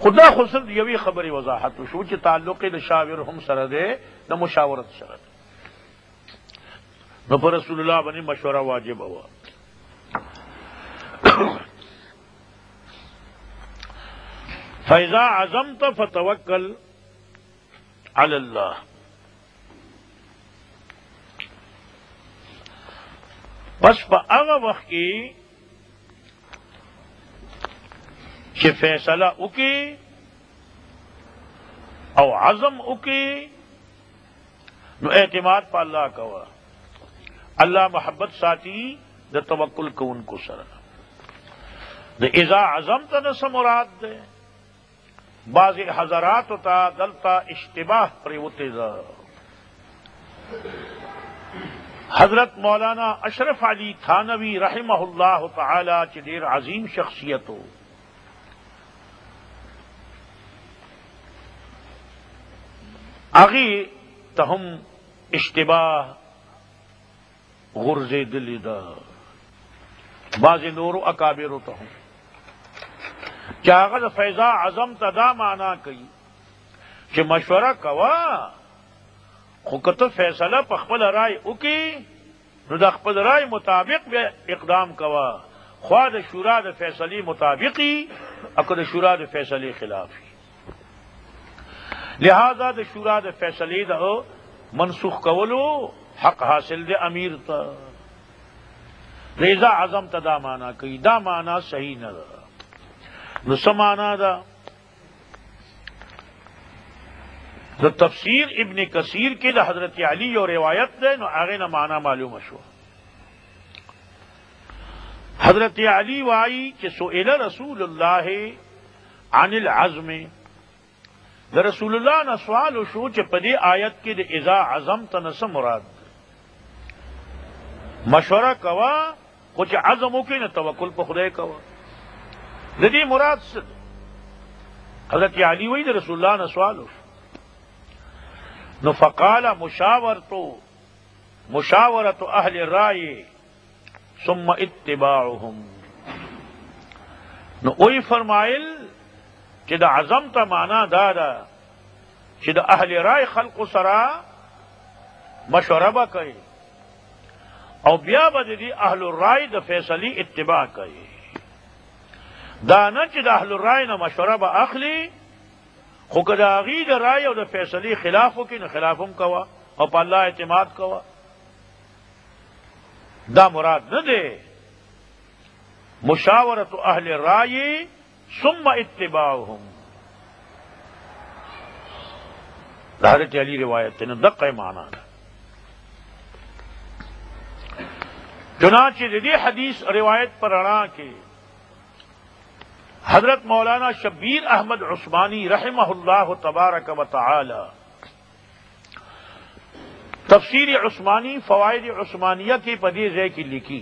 خدا خصوص یوی خبری وضاحت شو چې تعلق د شاور هم سره ده د مشاورت سره نو پر رسول الله باندې مشوره واجب هوا. فاذا عزمت فتوکل علی الله. پس په هغه وخت کې چې فیصله وکي او عزم وکي نو اعتماد په الله کوه. اللہ محبت ساتھی د توکل کوونکو سره د اذا عزمت نس مراد ده. بعض حضرات تا دلتا اشتباہ پریوتے دا. حضرت مولانا اشرف علی تھانوی رحمہ اللہ تعالی چې ډیر عظیم شخصیت ہو اغي تهم اشتباہ غرزے دلی دا. بعض نور اکابر تهم چاغد فیضا عزم تدا مانا کئی چې مشورہ کوا خو کته فیصله په خپل رائے وکي نو د خپل رائے مطابق به اقدام کوا. خوا د شورا د فیصله مطابقی اکو د شورا د فیصله خلافی. لہذا د شورا د فیصله د منسوخ کولو حق حاصل د امیر تا. ریزا عزم تدا مانا کئی دا مانا صحیح نہ دا. نو سمانا دا تو تفسیر ابن کثیر کے دا حضرت علی اور روایت دے نو آگے نہ مانا معلوم شو. حضرت علی وائی کہ سئل رسول اللہ عن العزم. دا رسول اللہ نہ سوال شو کہ پدی آیت کے دا اذا عزمت نس مراد مشورہ کوا کچھ عزم کی نہ توکل پہ خدے کوا ندی مراد صد. حضرت علی وی دا رسول اللہ نہ سوال شو نو فقال مشاورت اہل الرائے ثم اتباعهم. نو اوئی فرمائل کہ دا عزم تا مانا دادا کہ دا اہل رائے خلق سرا مشورہ با کئی او بیا با دی اہل الرائے دا فیصلی اتباع کئی. دانا چې د اهل الرائے نه مشوره به اخلي خو که د هغې د رائے او د فیصلې خلاف وکړي نو خلاف هم کوه او په الله اعتماد کوه. دا مراد نه دی. مشاورت اهل الرائے ثم اتباعهم د حضرت علی روایت ته نو دقه معنا ده. چنانچہ د دې حدیث روایت پر رڼا کې حضرت مولانا شبیر احمد عثمانی رحمہ اللہ تبارک و تعالی تفسیر عثمانی فوائد عثمانیہ کی پدیزے کی لکھی.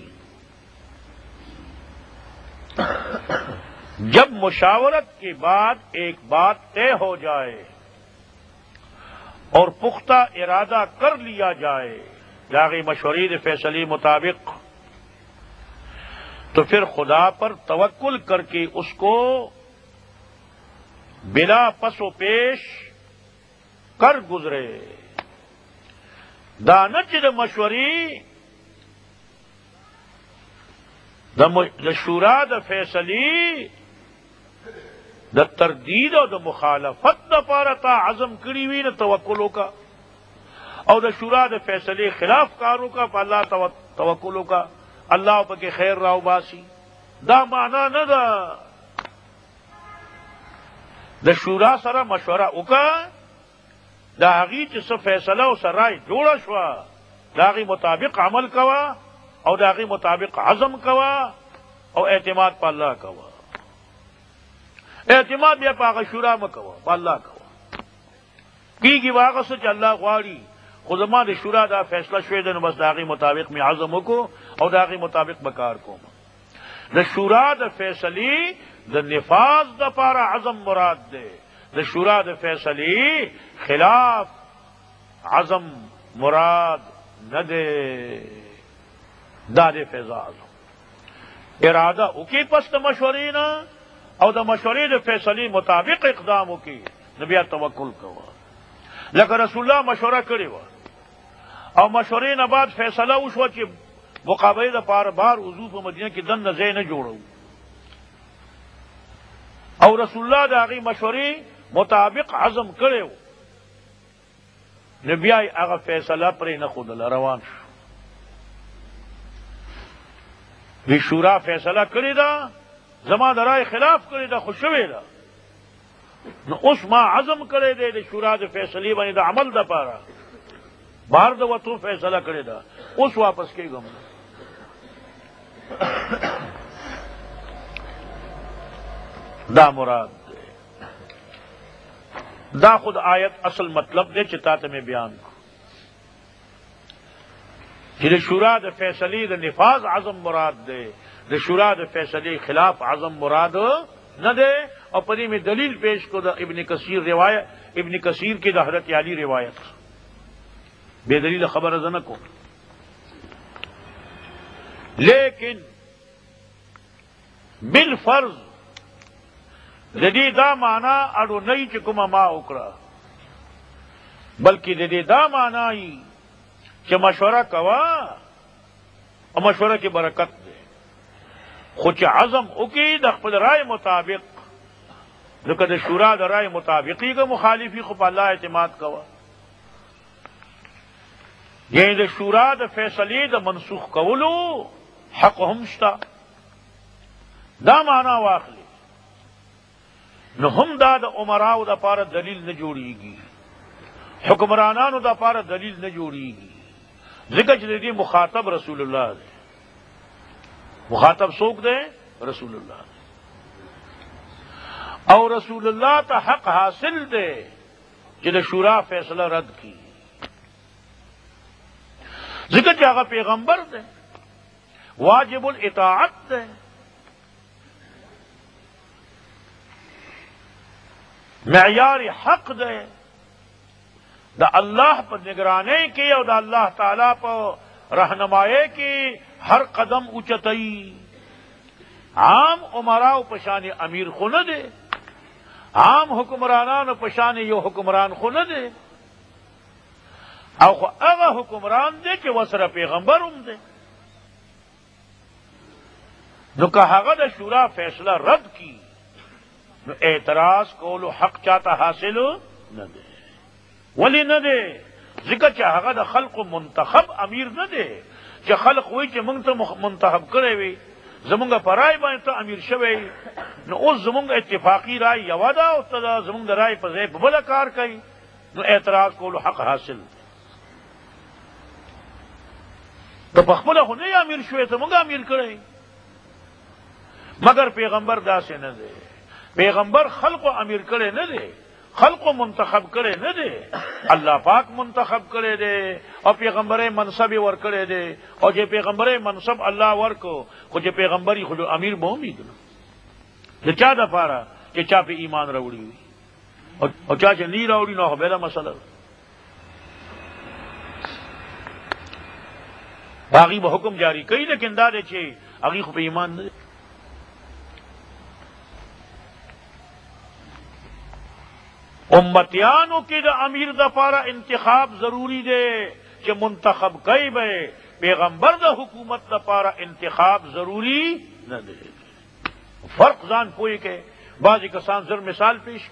جب مشاورت کے بعد ایک بات طے ہو جائے اور پختہ ارادہ کر لیا جائے داغی مشورید فیصلی مطابق تو پھر خدا پر توکل کر کے اس کو بلا پس و پیش کر گزرے. دانچ د مشوری د شورا د فیصلی د تردید او د مخالفت د پاره تا عزم کړی وی د توکلو کا او د شورا د فیصلے خلاف کارو کا په الله توکلو کا اللہ پہ خیر راو باسی. دا مانا نہ دا د شورا سره مشورہ وکا دا هغې چې څه فیصله او سره رائے جوړه شوه دا هغې مطابق عمل کوا او دا هغې مطابق عزم کوا او اعتماد په الله کوا. اعتماد بیا په هغه شورا مه کوا په الله کوا. کیږي به هغه څه چې الله غواړي خو زما د شورا دا فیصله شوې ده نو بس د هغې مطابق مې عزم وکړو او د هغې مطابق به کار کوم. د شورا د فیصلې د نفاذ دپاره عزم مراد دی. د شورا د فیصلې خلاف عزم مراد نه دی. دا د فیضا عزم اراده وکړي پس د مشورې نه او دا مشورې د فیصلې مطابق اقدام وکړي نو بیا توکل کوه. لکه رسول الله مشوره کړې وه او مشورې نه بعد فیصله وشوه چې مقابلې دپاره بار وضو په مدینه کې دننه ځای نه جوړو او رسول الله د هغې مشورې مطابق عزم کړی و نو بیا یې هغه فیصله پرې نه ښودله، روان شو. وی شورا فیصله کړې ده، زما د رای خلاف کړې ده خو شوې ده، نو اوس ما عزم کړی دی د شورا د فیصلې باندې د عمل دپاره بهر د وتو فیصله کړې ده، اوس واپس کېږم. دا مراد دی. دا خود آیت اصل مطلب دی چې تاته مې بیان کو چې د شورا د فیصلې د نفاذ عزم مراد دی، د شورا د فیصلې خلاف عزم مراد نه دی. اور پدی میں دلیل پیش کو دا ابن کثیر روایت، ابن کثیر کی دا حضرت علی روایت بے دلیل خبر ازنہ کو. لیکن بالفرض جدی دا مانا اڑو نئی چکم ما اکڑا، بلکہ جدی دا مانا ہی کہ مشورہ کوا اور مشورہ کی برکت دے خوچ عزم اکی دا خپل رائے مطابق ذکر دا شورا دا رائے مطابقی کا مخالفی خب اللہ اعتماد کوا، یعنی دا شورا دا فیصلی دا منسوخ کولو حق ہمشتا دا مانا واخلی نو ہم دا عمراء دا پارا دلیل نہ جوڑی گی، حکمرانانو دا پارا دلیل نہ جوڑی گی. ذکر جدی مخاطب رسول اللہ دے، مخاطب سوک دے رسول اللہ دے، اور رسول اللہ تا حق حاصل دے جد شورا فیصلہ رد کی. ذکر چاہا پیغمبر دے واجب الاطاعت دے، معیار حق دے دا اللہ پر نگرانے کی اور دا اللہ تعالیٰ پر رہنمائے کی ہر قدم اچتئی. عام عمراء پشان امیر خو نہ دے، عام حکمرانان پشان یو حکمران خو نہ دے، او خو اغا حکمران دے کہ وسر پیغمبر دے. نو کہ هغه دا شورا فیصلہ رد کی نو اعتراض کولو حق چاہتا حاصل نہ دے. ولی نہ دے ذکر چاہ هغه دا خلق منتخب امیر نہ دے چې خلق وی چې موږ ته منتخب کړی وي زمونږ پرای باندې ته امیر شوی نو اوس زمونږ اتفاقی رائے یو ده او ته زمونږ د رائے په ځای په بله کار کوي نو اعتراض کولو حق حاصل. ته په خپله خو نه امیر شوی ته موږ امیر کړی، مگر پیغمبر داسې نه دی. پیغمبر خلق امیر کړی نه دی، خلق منتخب کرے نہ دے، اللہ پاک منتخب کرے دے اور پیغمبر منصب ور کرے دے. اور جو پیغمبر منصب اللہ ور کو خود پیغمبری خود امیر بہمی دے چا دا پارا کہ چا پہ ایمان روڑی ہوئی اور چا چا نہیں روڑی نہ ہو بیلا مسئلہ باقی وہ حکم جاری کئی لیکن دا دے چھے اگی خود پہ ایمان دے. امتیانو کی دا امیر دا پارا انتخاب ضروری دے کہ منتخب کئی بے، پیغمبر دا حکومت دا پارا انتخاب ضروری نہ دے. فرق زان پوئی کے بعضی کسان زر مثال پیش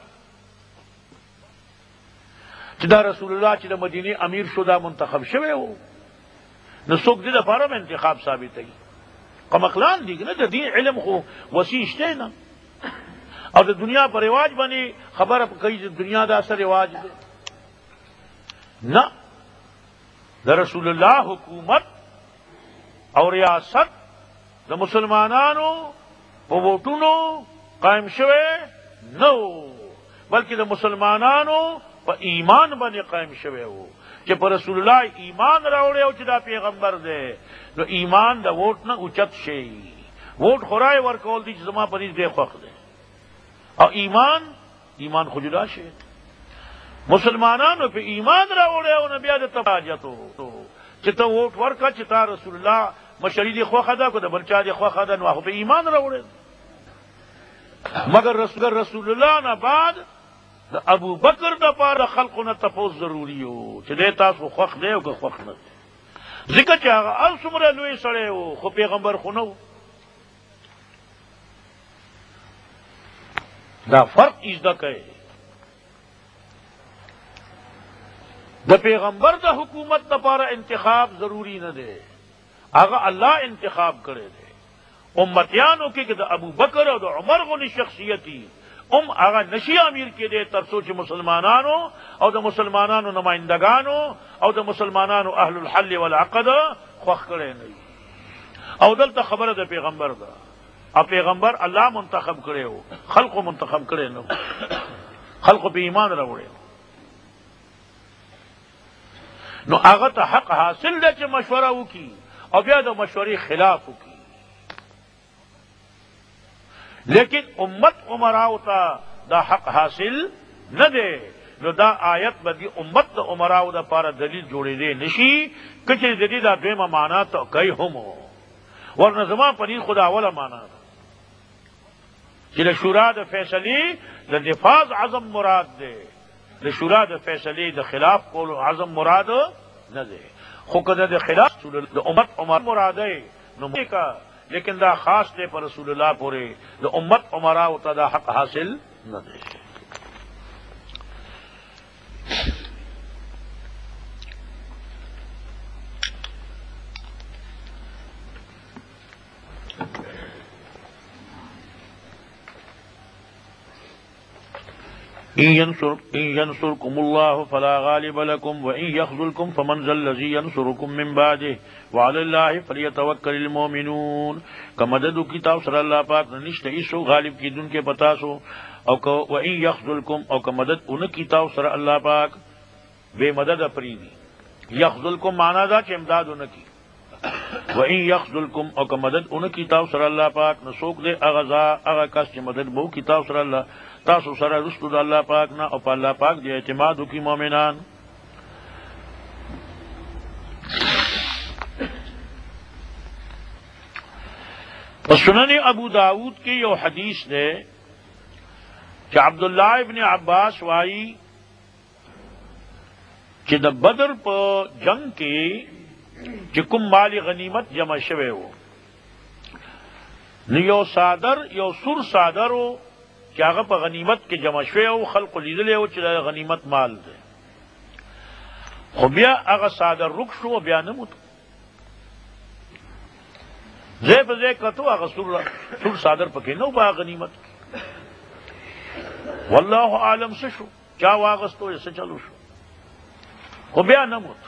چدا رسول اللہ چدا مدینی امیر شدہ منتخب شوے ہو نہ سوک دی دا پارا میں انتخاب ثابت ہے قمقلان دی نا دا دین علم خو وسیع شتے نا اور دنیا پر رواج بنی خبر کئی دنیا دا اثر رواج دے نہ دا رسول اللہ حکومت اور ریاست دا مسلمانانو پا ووٹونو قائم شوے نو بلکہ دا مسلمانانو پا ایمان بنے قائم شوے ہو کہ پا رسول اللہ ایمان راوڑے ہو چدا پیغمبر دے نو ایمان دا ووٹ نہ اچت شے ووٹ خورائے ورکول دی زمان پنیز بے خوخ دے اور ایمان خجدا شے مسلمانانو پہ ایمان راوڑے ہو نبی آدھے تباجتو چتا ووٹ ورکا چتا رسول اللہ مشری دی خواہ خدا کو دا بلچا دی خواہ خدا نواہو پہ ایمان راوڑے مگر رسول اللہ نہ بعد دا ابو بکر دا پارا خلقو نہ تپوس ضروری ہو چې دے تاسو خوخ دے او که خوخ نہ دے ذکر چاہا او سمرا لوی سڑے ہو خو پیغمبر خونو دا فرق از دا کہے دا پیغمبر دا حکومت دا پارا انتخاب ضروری نہ دے آگا اللہ انتخاب کرے دے امتیانوں کی کہ دا ابو بکر اور دا عمر غنی شخصیتی آگا نشی امیر کے دے ترسوچ مسلمانانو اور دا مسلمانانو نمائندگانو اور دا مسلمانانو اہل الحل والعقد خوخ کرے نہیں او دلتا خبر دا پیغمبر دا اب پیغمبر اللہ منتخب کرے ہو خلق و منتخب کرے نو خلق پہ ایمان روڑے نو آگا تا حق حاصل دے چے مشورہ ہو کی اور بیا دا مشوری خلاف ہو کی لیکن امت عمراء تا دا حق حاصل نہ دے نو دا آیت بدی امت دا عمراء دا پارا دلیل جوڑے دے نشی کچھ دلیل دا دویمہ مانا تو کئی ہم ہو ورنہ زمان پنیر خدا والا مانا کہ شورا دا فیصلی دا نفاذ عزم مراد دے دا شورا دا فیصلی دا خلاف کول عزم مراد نہ دے خود دا خلاف دا امت عمر مراد ہے نو کا لیکن دا خاص دے پر رسول اللہ پورے دا امت عمراء ہوتا دا حق حاصل نہ دے إن ينصركم الله فلا غالب لكم وإن يخذلكم فمن ذا الذي ينصركم من بعده وعلى الله فليتوكل المؤمنون کمدد کی تاو سر اللہ پاک نشتے اسو غالب کی دن کے پتا سو او وإن يخذلكم او کمدد ان کی تاو سر اللہ پاک بے مدد اپریدی یخذلكم مانا دا کہ امداد ان کی وإن يخذلكم او کمدد ان کی تاو سر اللہ پاک نسوک دے اغزا اغا کس چی مدد بو کی تاو سر اللہ تاسو سره رسول الله پاک نه او په الله پاک دی اعتماد وکي مؤمنان سنن ابو داود کی یو حدیث ہے کہ عبداللہ ابن عباس وائی کہ دا بدر پا جنگ کی کہ کم مال غنیمت جمع شوے ہو یو صادر یو سر صادر ہو کہ آگا پا غنیمت کے جمع شوے ہو خلق لیدلے ہو چلا غنیمت مال دے خو بیا آگا صادر رک شو بیا نموت زی پا زی کتو آگا سر صادر پکے نو با غنیمت کی واللہ عالم سے شو کیا واغستو ایسے چلو شو خو بیا نموت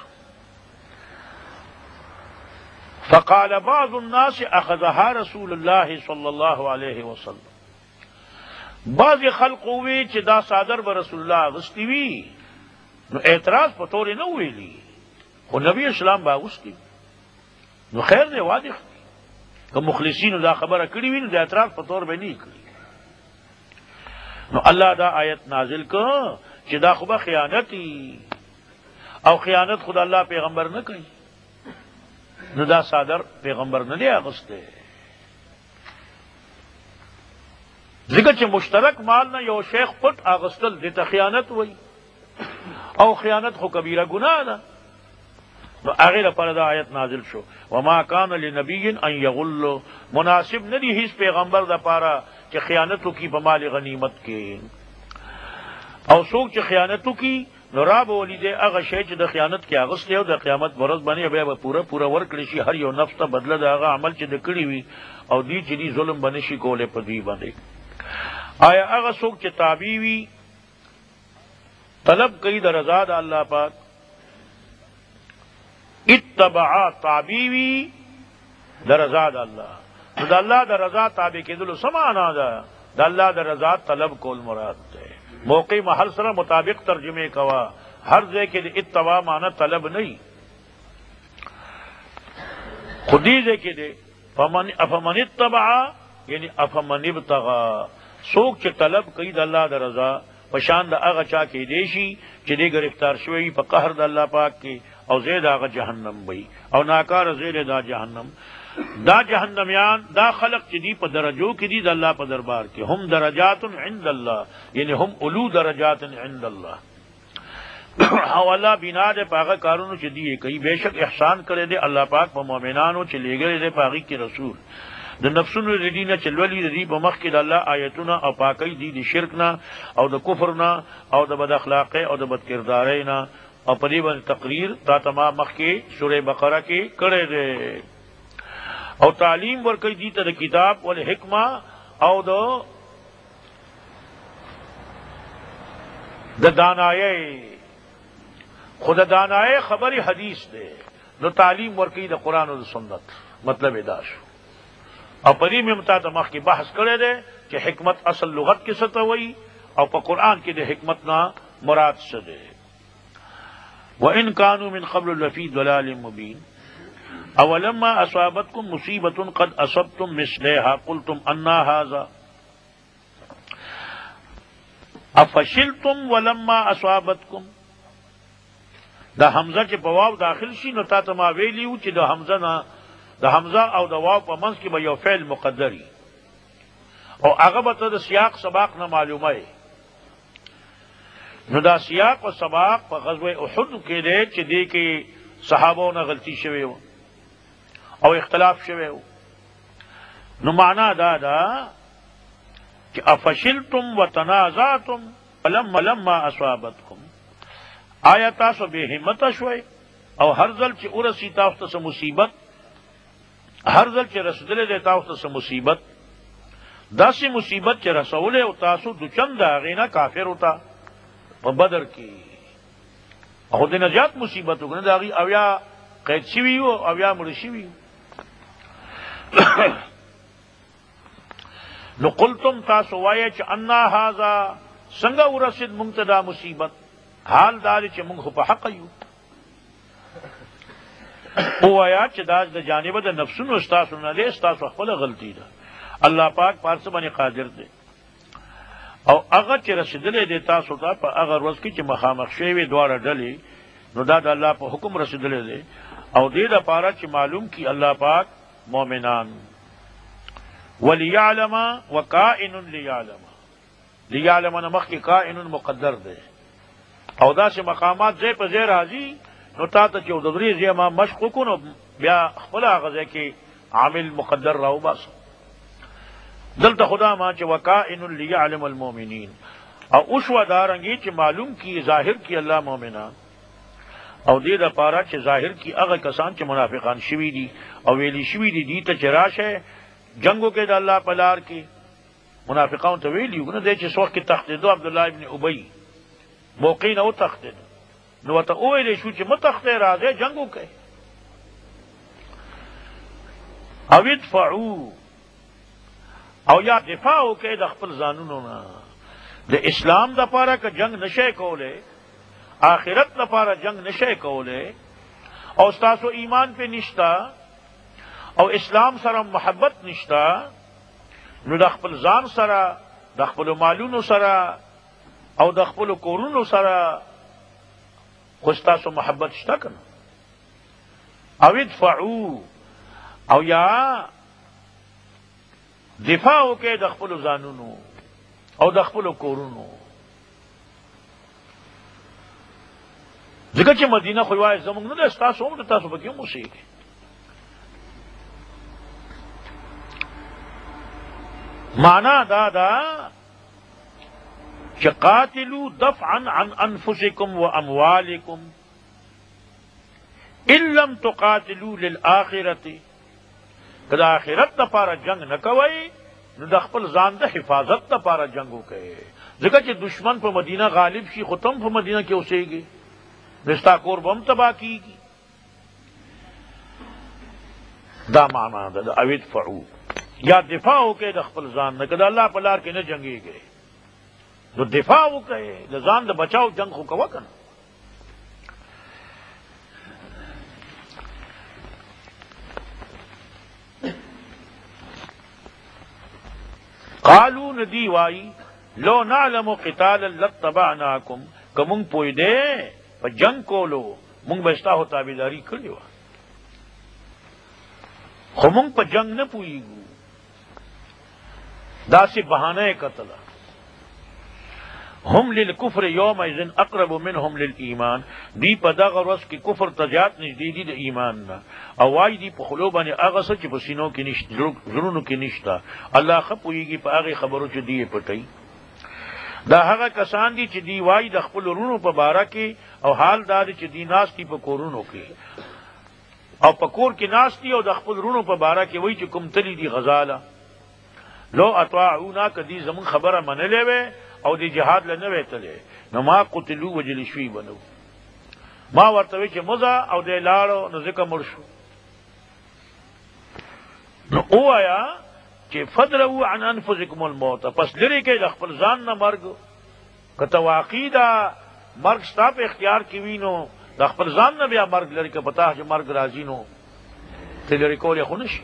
فقال بعض الناس اخذها رسول اللہ صلی اللہ علیہ وسلم بعض خلق ہوئی چی دا صادر با رسول اللہ غستی وی نو اعتراض پتوری نو ویلی خو نبی اسلام با غستی نو خیر دے واضح کہ مخلصین دا خبر کری وی نو دا اعتراض پتور بے نہیں کری نو اللہ دا آیت نازل کو چی دا خوبا خیانتی او خیانت خدا اللہ پیغمبر نہ کری نو دا صادر پیغمبر نہ لیا غستے ذکر چھ مشترک مال نہ یو شیخ پٹ آغستل دیتا خیانت ہوئی او خیانت خو کبیرہ گناہ دا نو آغیر پر دا آیت نازل شو وما کان لنبی ان یغل مناسب ندی ہیس پیغمبر دا پارا کہ خیانتو کی بمال غنیمت کے او سوک چھ خیانتو کی نو راب ولی دے اغا شے چھ دا خیانت کی آغستے ہو دا قیامت برز بنی ابیا با پورا ورکلشی ہر یو نفس تا بدل دا اغا عمل چھ دکڑی ہوئی او دی چھ دی ظلم بنشی کولے پا دی بنے آیا اغا سوک چھ تابیوی طلب کئی دا رضا دا اللہ پاک اتبعا تابیوی دا رضا دا اللہ دا اللہ دا رضا تابع کے دلو سمانا دا اللہ دا رضا طلب کول مراد دے موقع محل سر مطابق ترجمے کوا ہر دے کے اتباع مانا طلب نہیں خودی دے کے دے افمن اتبع یعنی افمن ابتغا سوک چھ طلب کئی دا اللہ دا رضا پشان دا اغا چا کے دیشی چھ دے گرفتار شوئی پا قہر دا اللہ پاک کے او زید آغا جہنم بئی او ناکار زید دا جہنم دا جہنمیان دا خلق چی دی پا درجو کی دی دا اللہ پا دربار کی ہم درجات عند اللہ یعنی ہم علو درجات عند اللہ او اللہ بنا دے پاگا کارونو چی دیئے کئی بے شک احسان کرے دے اللہ پاک پا مومنانو چی لے گئے دے پاگی کی رسول دا نفسونو ردینا چلولی دی پا مخ کی دا اللہ آیتونا او پاکی دی شرکنا او دا کفرنا او دا بد اخلاقی او دا بد کردارینا او پریبا تقریر تا تمام مخ کی سورہ بقرہ کی کرے دے او تعلیم ورکی دیتا دا کتاب والحکمہ او دا دانائے خود دانائے خبری حدیث دے نو تعلیم ورکی دا قرآن و دا سنت مطلب اداشو او پری میں متا مخ کی بحث کرے دے کہ حکمت اصل لغت کی سطح ہوئی او پا قرآن کی دے حکمت نا مراد سے دے وَإِن كَانُوا مِن قَبْلُ لَفِي ضَلَالٍ مُبِينٍ اولما اصابتكم مصیبت قد اصبتم مثلها قلتم انا هذا افشلتم ولما اصابتكم دا حمزہ چ بواو داخل شي نو تا تما ویلیو چې دا حمزہ نا دا حمزہ او دا واو په منځ کې به یو فعل مقدری او هغه به د سیاق سباق نه معلومه نو دا سیاق او سباق په غزوه احد کې دی چې دی کې صحابو نه غلطی شوی و او اختلاف شوی و نو معنا دا کہ افشلتم وتنازعتم لما اصابتكم آیا تاسو بے ہمت شوي او ہر ځل چې ورسی تاسو ته مصیبت هر ځل چې رسول دې تاسو ته مصیبت داسې مصیبت چې رسول او تاسو د چند غینا کافر ہوتا په بدر کې او د نجات مصیبت وګڼه داغي او یا قید شوی او یا مړ شوی نو قلتم تاسو وایه چې ان هاذا څنګه ورسید منتدا مصیبت حال دار چې موږ په حق یو او آیا چې دا د جانب د نفسونو استاسو نه له استاسو خپل غلطی ده الله پاک پارس باندې قادر دی او هغه چې رسیدلې د تاسو ته په هغه ورځ کې چې مخامخ شوی دواړه ډلې نو دا د الله په حکم رسیدلې دی او دې د پاره چې معلوم کی الله پاک مومنان وليعلم وكائن ليعلم نمخ کی کائن مقدر دے او دا سے مقامات زی پہ زی راضی نو تا تا چو دبری زی ما مشق کنو بیا خپلا غزے کی عامل مقدر راو باس دلتا خدا ما چو وکائن ليعلم المومنین او اشوا دارنگی چو معلوم کی ظاہر کی اللہ مومنان او دې د پاره چې ظاهر کی هغه کسان چې منافقان شوی دي او ویلی شوی دي ته چراشه جنگو کې د الله په لار کې منافقان ته ویلیو نه دې چې څوک کې تخدیدو عبد الله ابن ابی موقین او تخدید نو ته ویلی شو چې متخته راځي جنگو کې او ادفعوا او یا دفاع کې د خپل ځانونو نه د اسلام د پاره کې جنگ نشه کوله آخرت لپاره جنگ نشه کوله او تاسو ایمان په نشتا او اسلام سره محبت نشتا نو د خپل ځان سره د خپل مالونو سره او د خپل کورونو سره خو تاسو محبت شته کنه او ادفعوا او یا دفاع وکړه د خپل ځانونو او د خپل کورونو ځکه چې مدینه خو وای زموږ نه ده تاسو هم تاسو به کوم شي معنا دا چې قاتلوا دفعا عن انفسكم واموالكم ان لم تقاتلوا للاخره کله اخرت لپاره جنگ نه کوي نو د خپل ځان د حفاظت لپاره جنگ وکړي ځکه چې دشمن په مدینه غالب شي ختم په مدینه کې اوسېږي رشتہ کور بم تباہ کی گی دا معنی دا اوید فعو یا دفاع ہو کے دا خپل زان نہ کدا اللہ پلار کے نہ جنگی گئے تو دفاع ہو کے دا زان دا بچاؤ جنگ ہو کوا کنا قالو ندی وائی لو نعلم قتالا لاتبعناکم کمون پوئی دے په جنگ کولو مونږ به ستا هو تابعداري کړې وه خو مونږ په جنگ نه پوهیږو، داسې بهانه قتل. هم للکفر یومئذ اقرب منهم للایمان، دی په دغه ورځ کې کفر ته زیات نږدې دي د ایمان نه، او وایي دی په خولو باندې هغه څه چې په سینو کې نشته، زړونو کې نشته. الله ښه پوهېږي په هغې خبرو چې دی یې پټوي. دا هغه کسان دي چې دی وایي د خپل ورونو په باره کې، او حال دا دی چې دی ناست دي په کورونو کې، او په کور کې ناست دي او د خپل ورونو په باره کې وایي چې کوم تلي دي غزاله. لو اطاعونا که دی زمون خبره منلې وې او دی جهاد له نه وې تللی، نو ما قتلو وجل شوي بنو. ما ورته وی چې مزه او دی لاړو نو ځکه مړ شو. نو ووایه چې فدروا عن انفسکم الموت، پس لرې کې د خپل ځان نه مرګ. که ته واقعي دا مرګ ستا په اختیار کې وي نو د خپل ځان نه بیا مرګ لرې، که پتا چې مرګ راځي نو ته لرې کولی خو نه شي.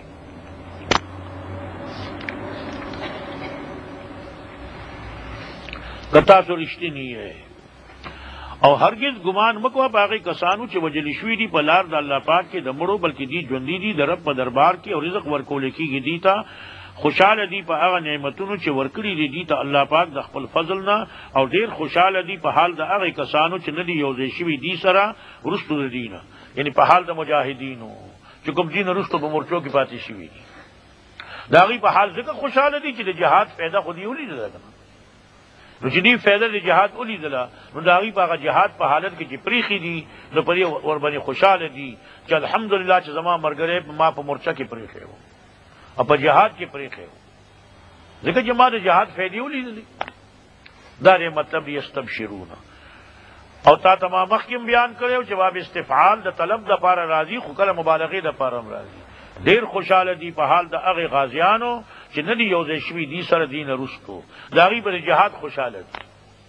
که تاسو رښتینی یې، او هرگز ګمان مکوه په هغې کسانو چې وجل شوي دي په لار د الله پاک کې د مړو، بلکې دی ژوندي دي د رب په دربار کې، او رزق ورکولی کېږي دی ته. خوشحاله دي په هغه نعمتونو چې ورکړي دي دی ته الله پاک د خپل فضل نه، او ډېر خوشحاله دي په حال د هغې کسانو چې نه دي یوځای شوي دي سره وروستو د دي نه، یعنې په حال د مجاهدینو چې کوم دین وروستو په مورچو کې پاتې شوي دي. د هغې په حال ځکه خوشحاله دي چې د جهاد فایده خو دې ولیدله که نه، نو چې دې فایده د جهاد ولیدله، نو د هغې په هغه جهاد په حالت کې چې پریښي دي، نو په دې ورباندې خوشحاله دي چې الحمدلله چې زما ملګری ما په مورچه کې پریښی و او په جهاد کې پریښی و، ځکه چې ما د جهاد فایدې ولیدلې. دا دې مطلب یستبشرون. او تا ته ما مخکې بیان کړی چې باب استفعال د طلب دپاره راځي، خو کله مبالغې دپاره هم راځي. ډېر خوشحاله دي په حال د هغې غازیانو چې نه دي یوځای شوي دي سره دین وروستو، د هغې په جهاد خوشحاله دي.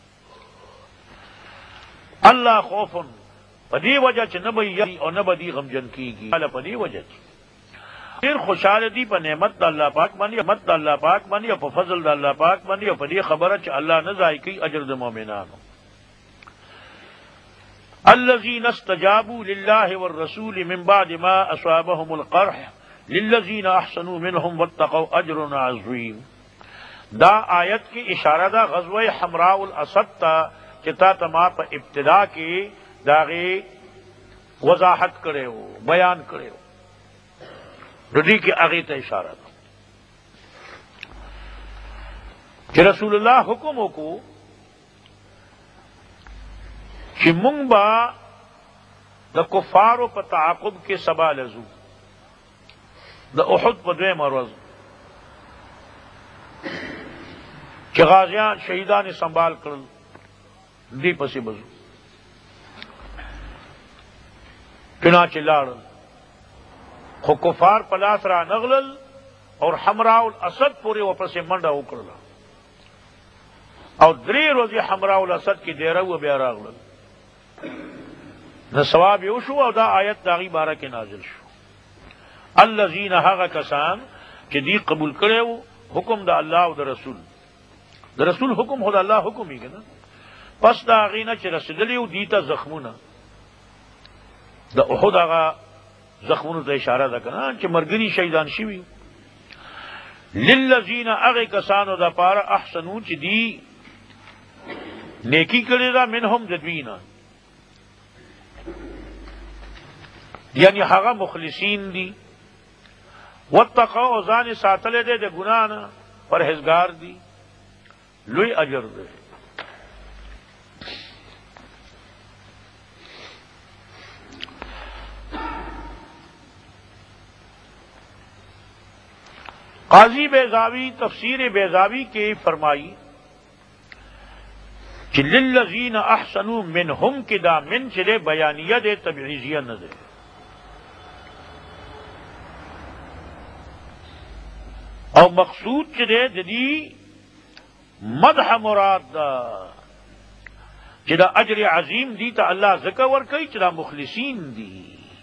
الله خوف په دې وجه چې نه به یې او نه به دي غمجن کېږي، په دې وجه ډېر خوشحاله دي په نعمت د الله پاک باندې، او په فضل د الله پاک باندې، او په دې خبره چې الله نه ضایع کوي اجر د مؤمنانو. الذين استجابوا لله والرسول من بعد ما اصابهم القرح للذین احسنوا منهم واتقوا اجر عظیم. دا آیت کی اشارہ دا غزوہ حمراء الاسد تا چې تا ته ما په ابتدا کې داغې وضاحت کړی و، بیان کړی و، نو دې کې هغې ته اشاره ده چې رسول الله حکم وکړو چې مونږ به د کفارو په تعاقب کې سبا لزو. د احد په دویمه ورځ چې غازیان شهیدان یې سنبال کړل، دې پسې بزو. چنانچه لاړل، خو کفار په لاس را نغلل، اور حمراء الاسد پورې ورپسې منډه وکړله، او 3 ورځې حمراء الاسد کې ډېره و بیا راغلل. نو ثواب یې وشو، او دا آیت د هغې باره کې نازل شو. الذین هغه کسان چې دی قبول کړی و حکم د الله او د رسول. د رسول حکم خو د الله حکم یې که نه، پس د هغې نه چې رسېدلي و دي ته زخمونه، د احد هغه زخمونو ته اشاره ده که نه چې ملګري شهیدان شوي. للذین هغې کسانو دپاره احسنو چې دی نیکی کړې ده، منهم د دوی نه، یعنی هغه مخلصین دي، واتقوا او ځان ساتلی دی د ګناه نه، پرهیزګار دي، لوی اجر دی. قاضی بیضاوی تفسیر بیضاوی کے فرمائی کہ للذین احسنوا منہم کے دا من چلے بیانیہ دے تبعیضیہ نہ دے، اور مقصود چلے جدی مدح مراد دا چلا اجر عظیم دی تا اللہ ذکر ورکی چلا مخلصین دی.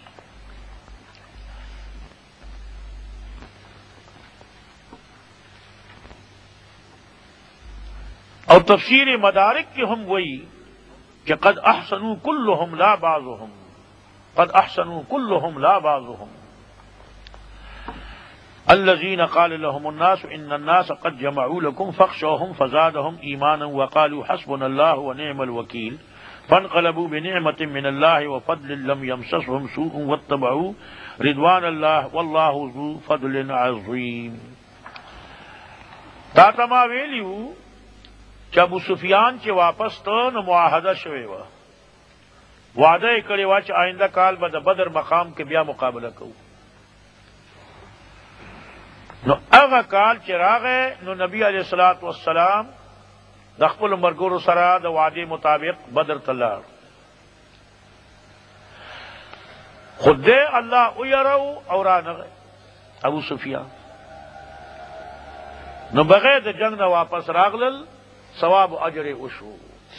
اور تفسیر مدارک کے ہم وہی کہ قد احسنوا کلہم لا بعضهم، قد احسنوا کلہم لا بعضهم، الذين قال لهم الناس ان الناس قد جمعوا لكم فاخشوهم فزادهم ایمانا وقالوا حسبنا الله ونعم الوكيل فانقلبوا بنعمة من الله وفضل لم يمسسهم سوء واتبعوا رضوان الله والله ذو فضل عظيم. تا تما ویلیو چې ابو سفیان چې واپس ته نو معاهده شوی و، وعده یې کړی و چې آئنده کال به د بدر مقام کې بیا مقابله کوو. نو هغه کال چې راغی نو نبی علیہ الصلوۃ والسلام د خپل مرګورو سره د وعده مطابق بدر ته لاړ. خود دې الله ويرو او رانغه ابو سفیان نو بغیر د جنگ نه واپس راغلل، ثواب و اجر وشو.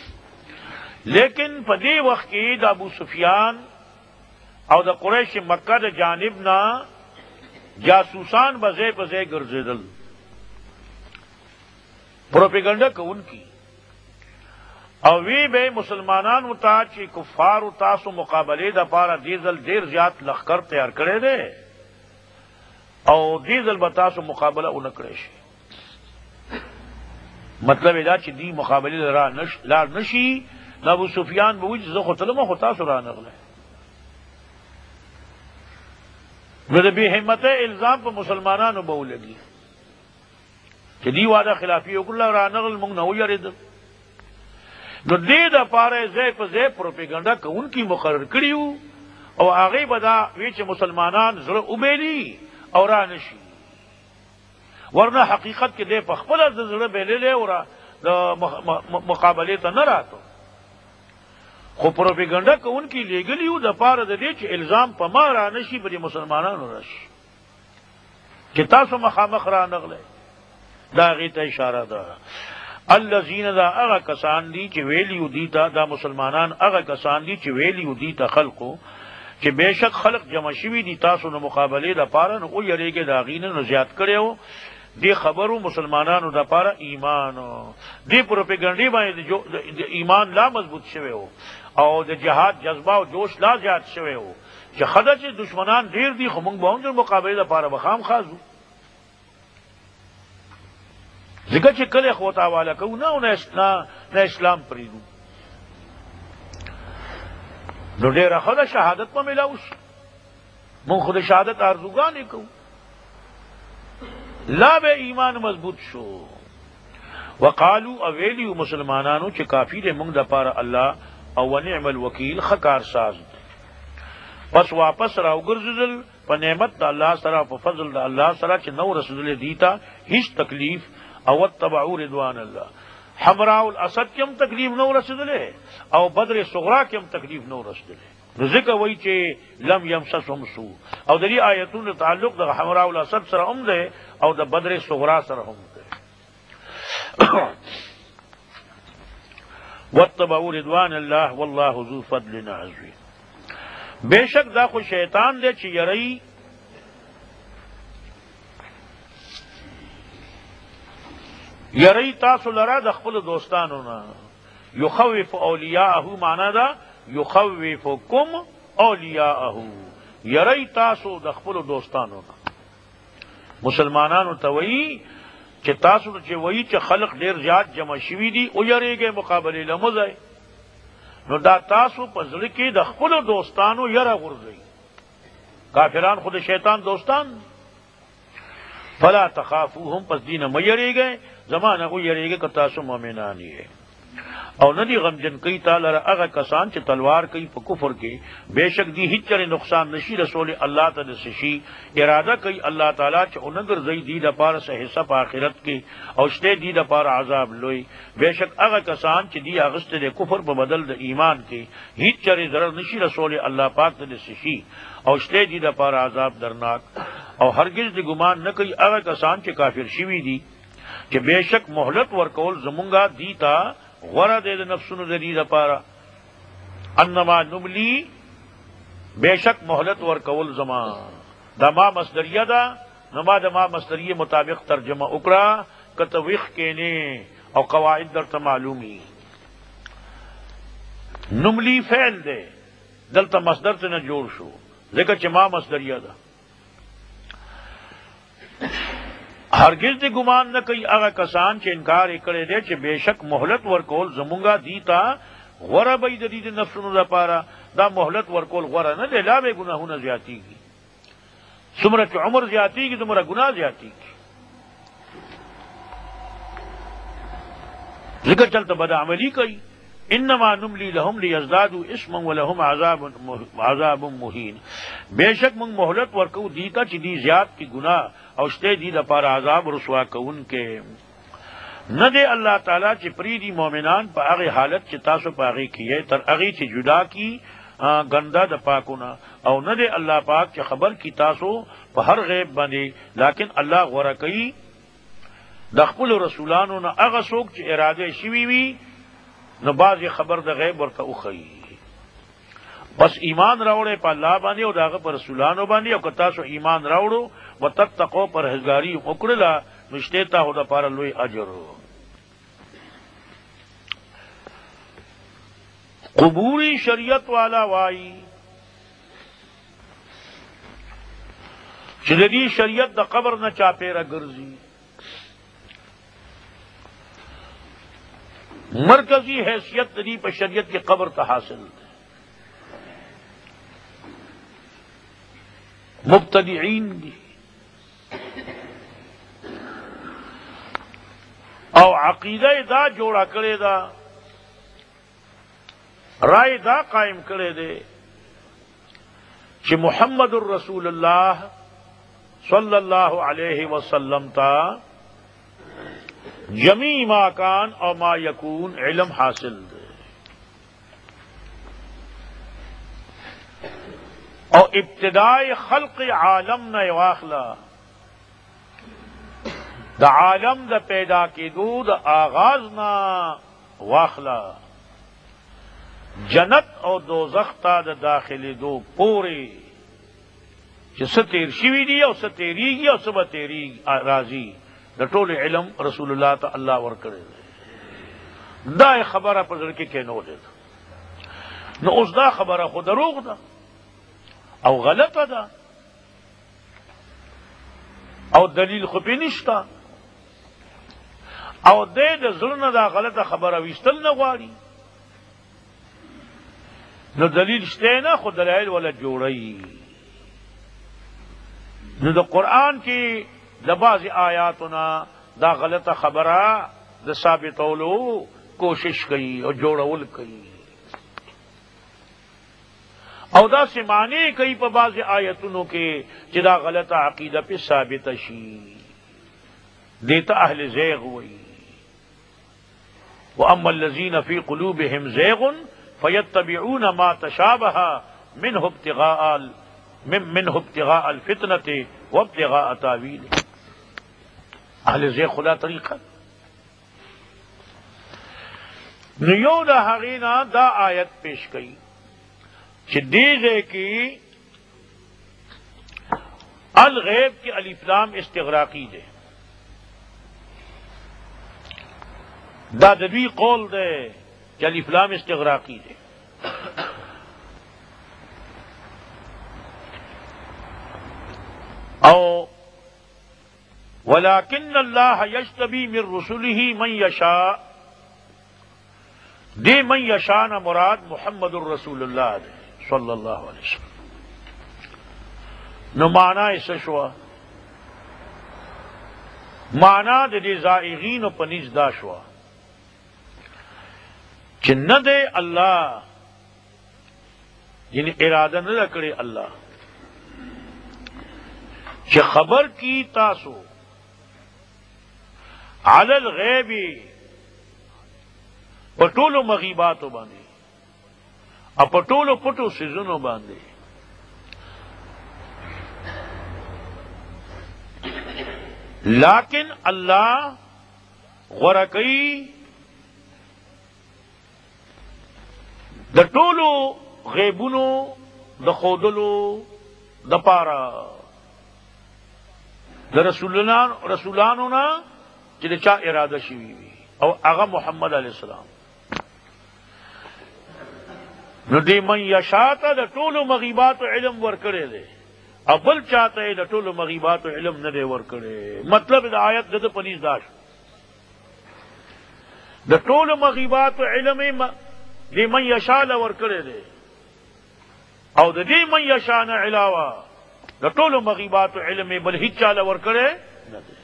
لیکن په دې وخت کې د ابو سفیان او د قریش مکه د جانب نه جاسوسان بځای بځای ګرځېدل، پروپیګنډا کوونکی، او وی به مسلمانانو ته چې کفار تاسو مقابله د پاره دیزل ډیر زیات لخر تیار کړی دی او دیزل به تاسو مقابله ونکړی شي. مطلب دا چې دی مقابله لار نشي. ابو سفیان به وایي زه خو تلم خو تاسو رانغله. نو د بې همته الزام په مسلمانانو به ولګي چې دی واده خلافي وکړه رانغل موږ نه ویریدل. نو دې د پاره ځای په ځای پروپیګنډا کوونکی مقرر کړیو او هغه به دا وی چې مسلمانان زړه وبېلي او را نشي، ورنه حقیقت کې دې په خپل زړه بیللې او د مقابله ته نه راتو. خو پروپیګنډا کوونکی لګلیو د پاره د دې چې الزام په ما را نشي په مسلمانانو راشي چې تاسو مخامخ را نغله. دا غي ته اشاره ده. الذين ذا اغا کسان دی چې ویلیو دیتا دا مسلمانان اغا کسان دی چې ویلیو دیتا خلقو چې بهشک خلق جمع شوی دی تاسو نو مقابله د پاره نو یریږي دا غینه نو زیات کړو. دی خبرو مسلمانانو د پاره ایمان دی پروپیګنډي باندې د ایمان لا مضبوط شوی او د جهاد جذبه او جوش لا زیات شوی چې خدای چې دشمنان ډیر دي خو موږ به د مقابله د پاره بخام خازو. ځکه چې کله خو ته حواله کوو نه اسلام پریدو نو ډېره ښه ده شهادت به میلاو شي. مونږ خو د شهادت ارزوګانې کوو. لا به ایمان مضبوط شو. وقالو اویلیو مسلمانانو چې کافی دی مونږ د پاره الله او ونعم الوکیل ښه کارساز دی. پس واپس راوګرځېدل په نعمت د الله سره په فضل د الله سره چې نو رسول دیتا هیڅ تکلیف او اتبعوا رضوان الله. حمراء الاسد کم تکلیف نو رسیدلې او بدر صغرا کم تکلیف نو رسیدلې. ذکر وای چې لم يمسسهم سوء او د دې آیتونو تعلق د حمراء الاسد سره هم ده او د بدر صغرا سره هم ده. واتبعوا رضوان الله والله ذو فضل عظیم. بیشک دا خو شیطان دی چې یری یری تاسو لرا د خپل دوستانو نه. یخوف اولیاءه معنا دا یخوفکم اولیاءه، یری تاسو د خپل دوستانو نه. مسلمانانو ته وایي چې تاسو چې وایي چې خلق ډیر زیات جمع شوي دي او یریږي مقابله لمزای نو دا تاسو په ځل کې د خپل دوستانو یره غورځي. کافران خود شیطان دوستان. فلا تخافوهم پس دین مېریږي زمانہ کو یریږي که تاسو مؤمنان یې او ندی غمجن کوي تعالی هغه کسان چې تلوار کوي په کفر کې بیشک دی هیڅ چره نقصان نشي. رسول الله تعالی سشي اراده کوي الله تعالی چې اونګر زئی دی د پاره سه حصہ په آخرت کې او شته دی د پاره عذاب لوی. بیشک هغه کسان چې دی اغسته د کفر په بدل د ایمان کې هیڅ چره ضرر نشي. رسول الله پاک تعالی سشي او شته دی د پاره عذاب درناک او هرگز دی ګمان نه کوي هغه کسان چې کافر شوي دي چې بیشک مهلت ورکول زمونږه دیتا غره دے نفسونو دې لپاره انما نملی بیشک مهلت ورکول زمان دا ما مصدریه ده. نما د ما مصدریه مطابق ترجمه وکړه کته ویخ کینه او قواعد درته معلومی. نملی فعل ده دلته مصدر ته نه جوړ شو ځکه چې ما مصدریه ده. ہرگز دی گمان نہ کئی اغا کسان چھ انکار اکڑے دے چھ بے شک محلت ورکول زمونگا دیتا غورا بئی دید نفسنو دا پارا دا محلت ورکول غورا نہ دے لا بے گناہونا زیادتی کی سمرہ چھ عمر زیادتی کی تمہرا گناہ زیادتی کی ذکر چلتا بدا عملی کئی انما نملی لہم لیزدادوا اسما ولہم عذاب مہین بے شک منگ محلت ورکو دیتا چھ دی زیاد کی گناہ اوشتے دی دا پارا عذاب رسوا کون کے نہ دے اللہ تعالیٰ چھ پریدی مومنان پا اغی حالت چھ تاسو پا اغی کیے تر اغی چھ جدا کی گندہ دا پاکونا او نہ دے اللہ پاک چھ خبر کی تاسو پا ہر غیب بندے لیکن اللہ غورا کئی دخپل رسولانو نہ اغا سوک چھ ارادے شوی وی نہ باز خبر دا غیب ورطا اخی بس ایمان راوڑے پا اللہ باندے او داغا پا رسولانو باندے او کتاسو ایمان راوڑو و تتقو پرہیزگاری اکڑلا نشتیتا ہو دا پارا لوی اجر قبوری شریعت والا وائی چدی شریعت دا قبر نہ چاپیرا گرزی مرکزی حیثیت تری پر شریعت کی قبر تا حاصل مبتدعین دی او عقیدہ دا جوڑا کرے دا رائے دا قائم کرے دے کہ محمد الرسول اللہ صلی اللہ علیہ وسلم تا جمیع ما کان اور ما یکون علم حاصل دے اور ابتدائی خلق عالم نہ واخلا دا عالم دا پیدا کی دو دا آغاز نہ واخلا جنت اور دوزخ تا دا داخلی دو پورے جس تیر شوی دی اور ستیری گی اور سب تیری راضی دا ٹول علم رسول اللہ تا اللہ ورکڑے دے دا خبرہ پزر کے کینو دے دا نو اس دا خبرہ خود دروغ دا او غلط دا او دلیل خپی نشتا او دے دا ظلم دا غلط خبرہ ویستل نغواری نو دلیل شتے نا خود دلائل والا جوڑی نو دا قرآن کی دا بعض آیاتنا دا غلط خبرہ دا ثابتولو کوشش کئی اور جوڑول کئی او دا سمانے کئی پا بعض آیتنوں کے جدا غلط عقیدہ پہ ثابت شی دیتا اہل زیغ ہوئی وَأَمَّا الَّذِينَ فِي قُلُوبِهِمْ زَيْغٌ فَيَتَّبِعُونَ مَا تَشَابَهَ مِنْهُ ابْتِغَاءَ الْفِتْنَةِ وَابْتِغَاءَ تَأْوِيلِهِ اہل زیغ خلا طریقہ نیو دا حقینا دا آیت پیش کئی دیغے کی الغیب کی الف لام استغراقی دے دا دبی قول دے کہ الف لام استغراقی دے او ولكن اللہ یجتبی من رسلہ من یشاء دے من یشاء نہ مراد محمد الرسول اللہ دے صلی اللہ علیہ وسلم نو معنی سشوا معنی دے زائغین و پنیز دا شوا چن دے اللہ یعنی ارادہ نہ کرے اللہ چھ خبر کی تاسو علی الغیبی پٹولو مغیباتو باندے اپٹولو پٹو سیزنو باندے لیکن اللہ غرقی دا ٹولو غیبونو دا خودلو دا پارا دا رسولانو نا چلے چا ارادہ شوی وی او اغا محمد علیہ السلام نو دی من یشاتا دا ٹولو مغیبات علم ورکڑے دے ابل چاہتے د ټولو مغیبات علم نه دی ورکړی. مطلب د آیت د پنځ داش د ټولو مغیبات علم دی من یشاء له ورکړی دی او د دې من یشاء نه علاوه د ټولو مغیبات علم بل هیڅ چا له ورکړی نه دی.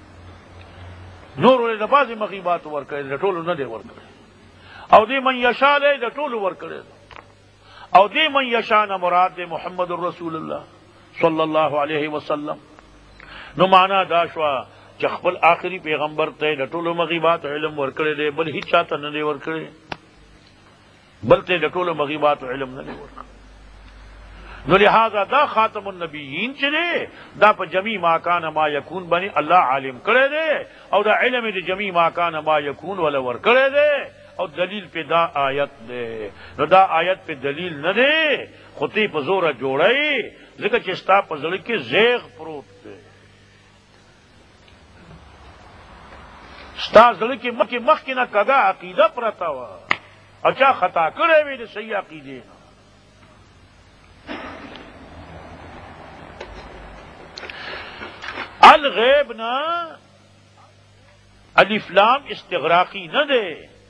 نور ولې د بعضې مغیبات ورکړی د ټولو نه دی ورکړی او دې من یشاء له د ټولو ورکړی او دې من یشاء نه مراد دی محمد رسول الله صلی الله علیه وسلم. نو معنا دا شوه چې خپل آخري پیغمبر ته د ټولو مغیبات علم ورکړی دی بل هیڅ چا ته نه دی ورکړی بل ته د ټولو مغیبات علم نه دی ورکړی. نو لہذا دا خاتم النبیین چې دی دا په جمیع ما کان ما یکون باندې الله عالم کړی دی او دا علم د جمیع ما کان ما یکون ولا ورکړی دی او دلیل پہ دا آیت دے. نو دا آیت پہ دلیل نہ دے خطی پہ زورہ جوڑائی ذکر چستا پہ زڑی کے زیغ پروت دے ستا زڑی کے مخ کی نہ کگا عقیدہ پرتا ہوا اچھا خطا کرے بھی صحیح عقیدے نا. الغیب نا الف لام استغراقی نہ دے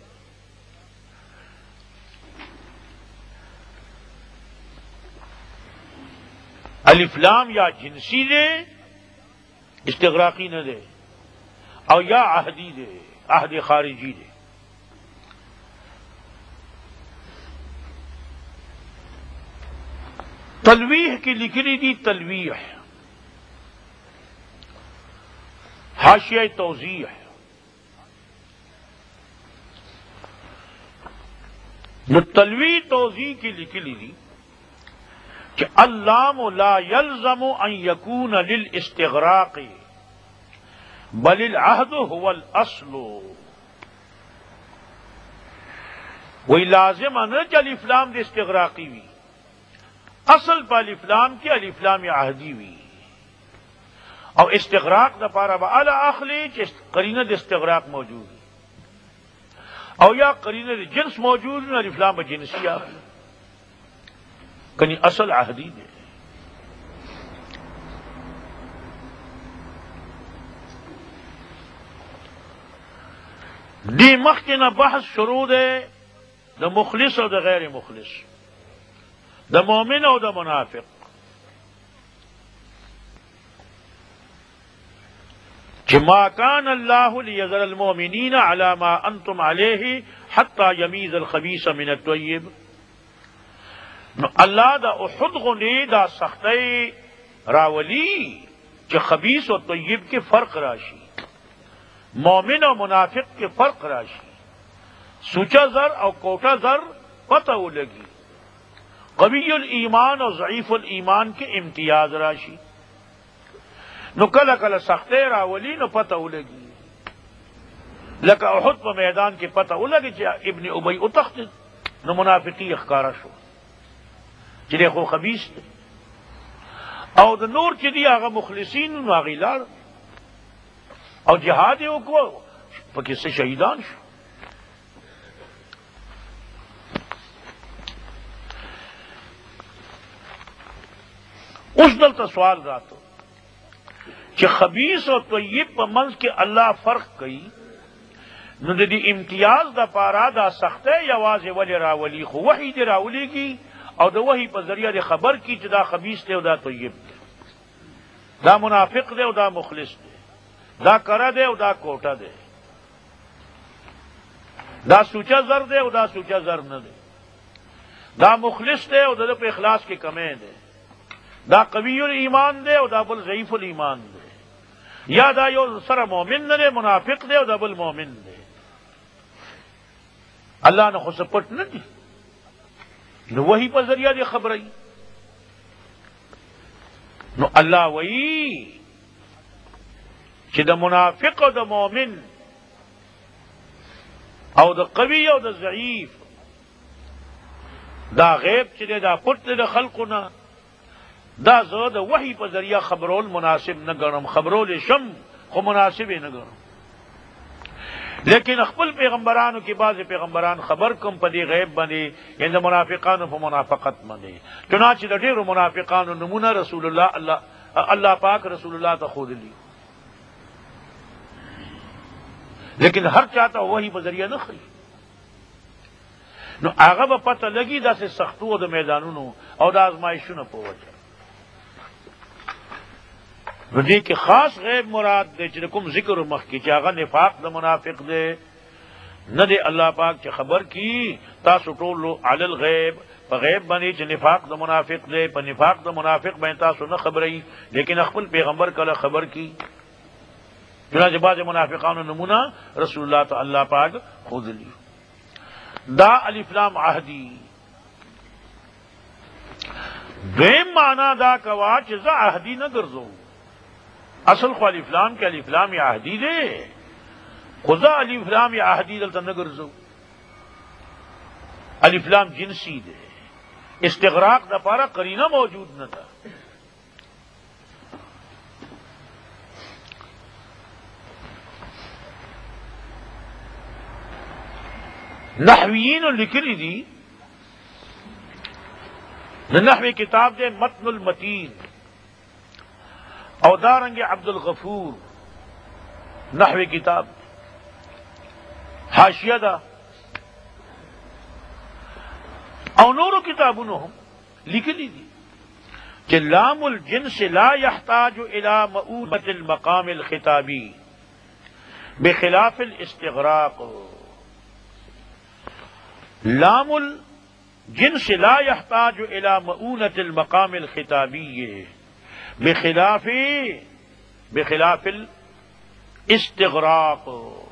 الف لام یا جنسی دے استغراقی نہ دے او یا عہدی دے عہد خارجی دے. تلویح کی لکھنی دی تلویح حاشیہ توضیح نو تلویح توضیح کی لکھنی دی کہ اللام لا يلزم ان يكون للاستغراق بل العهد هو الاصل. وہی لازم نہ کہ الف لام دے استغراقی ہوئی اصل پہ الف لام کی الف لام عہدی ہوئی اور استغراق دا پارا با اعلی اخلی قرینہ دے استغراق موجود ہے او یا قرینہ دے جنس موجود ہے الف لام جنسی آخلی کنی اصل عہدی دے. دی مخکنا بحث شروع دے دا مخلص او دا غیر مخلص دا مومن او دا منافق. ما كان الله ليذر المؤمنين على ما انتم عليه حتى يميز الخبيث من الطيب. اللہ دا احد غنی دا سختی راولی کہ خبیث و طیب کے فرق راشی مومن و منافق کے فرق راشی سوچا زر اور کوٹا زر پتہ لگی قوی الایمان اور ضعیف الایمان کے امتیاز راشی نو کل کل سختے راولی نو پتہ لگی لکا احد پا میدان کے پتہ لگی چاہ ابن ابی اتخت نو منافقی اخکارا شو چلے خو خبیث دے او دا نور چلی آغا مخلصین نو آغی لار او جہاد او کو پکی سے شہیدان شو. اس دلتا سوال راتو کہ خبیث اور طیب پا منز کے اللہ فرق کئی نو دی امتیاز دا پارا دا سختے یا واضح ولی راولی خو وحی دی راولی کی او دا وحی پا ذریعہ دی خبر کی چی دا خبیث دے او دا طیب دے دا منافق دے او دا مخلص دے دا کرا دے او دا کوٹا دے دا سوچا زر دے او دا سوچا زر نہ دے دا مخلص دے او دا پہ اخلاص کے کمیں دے دا قوی الایمان دے او دا بل ضعیف الایمان دے یا دا یو سر مومن نہ دے منافق دے او دا بل مومن دے. اللہ نے خود سپٹ نہ دی نو وہی پر ذریعہ دی خبرئی نو اللہ وہی کہ دا منافق او دا مومن او دا قوی او دا ضعیف دا غیب چلے دا پٹ دا خلقنا دا زو دا وحی پر ذریعہ خبرول مناسب نہ گرم خبرول شم خو مناسب نہ گرم لیکن خپل پیغمبرانو کې بعض پیغمبران خبر کوم په دې غیب باندې یعنی منافقانو په منافقت باندې، چنانچہ د ډیرو منافقانو نمونه رسول الله پاک رسول الله ته ښودلي، لیکن هر چاته وحی په ذریعہ نه خي، نو هغه به پته لګي داسې سختو د میدانونو او د آزمایښونو په وجه. نو دې کې خاص غیب مراد دی چې کوم ذکر مخکې چې هغه نفاق د منافق دی نه دی. الله پاک چې خبر کی تاسو ټول علی الغیب په غیب باندې چې نفاق د منافق دی، په نفاق د منافق باندې تاسو نه خبرئ، لیکن خپل پیغمبر کله خبر کی. چنانچہ بعض منافقانو نمونه رسول الله ته الله پاک ښودلي. دا الف لام عهدی. دویم معنا دا کوا چې زه عهدی نه ګرځوم، اصل خو الف لام کې الف لام عهدی دی، خو زه الف لام عهدی دلته نه ګرځوم. الف لام جنسی دی، استغراق د پاره قرینه موجود نه ده. نحویین لکلی دی، د نحوی کتاب دے متن المتین او دارنگ عبد الغفور نحوی کتاب حاشیہ دا او نورو کتابونو ہم لکلی دی کہ لام الجنس لا يحتاج الى مؤونة المقام الخطابی بخلاف الاستغراق. لام الجنس لا يحتاج الى مؤونة المقام الخطابی بخلاف الاستغراق.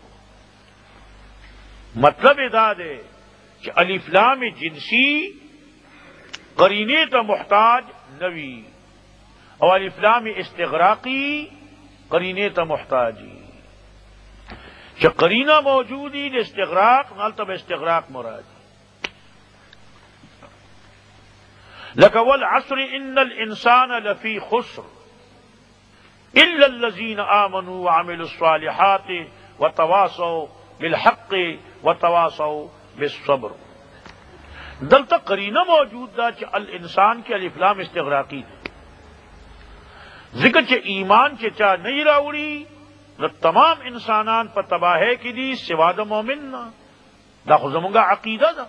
مطلب ادا دے کہ الف لام جنسی قرینے تا محتاج نوی اور الف لام استغراقی قرینے تا محتاجی. کہ قرینہ موجودی استغراق نال تب استغراق مراد. لك والعصر ان الانسان لفی خسر الا الذين امنوا وعملوا الصالحات وتواصوا بالحق وتواصوا بالصبر. دلتا قرینہ موجود دا چ الانسان کے الف لام استغراقی دے. ذکر چ ایمان چ چا نہیں راوڑی نو تمام انسانان پر تباہے کی دی سوا د مومن دا خو زمونگا عقیدہ دا.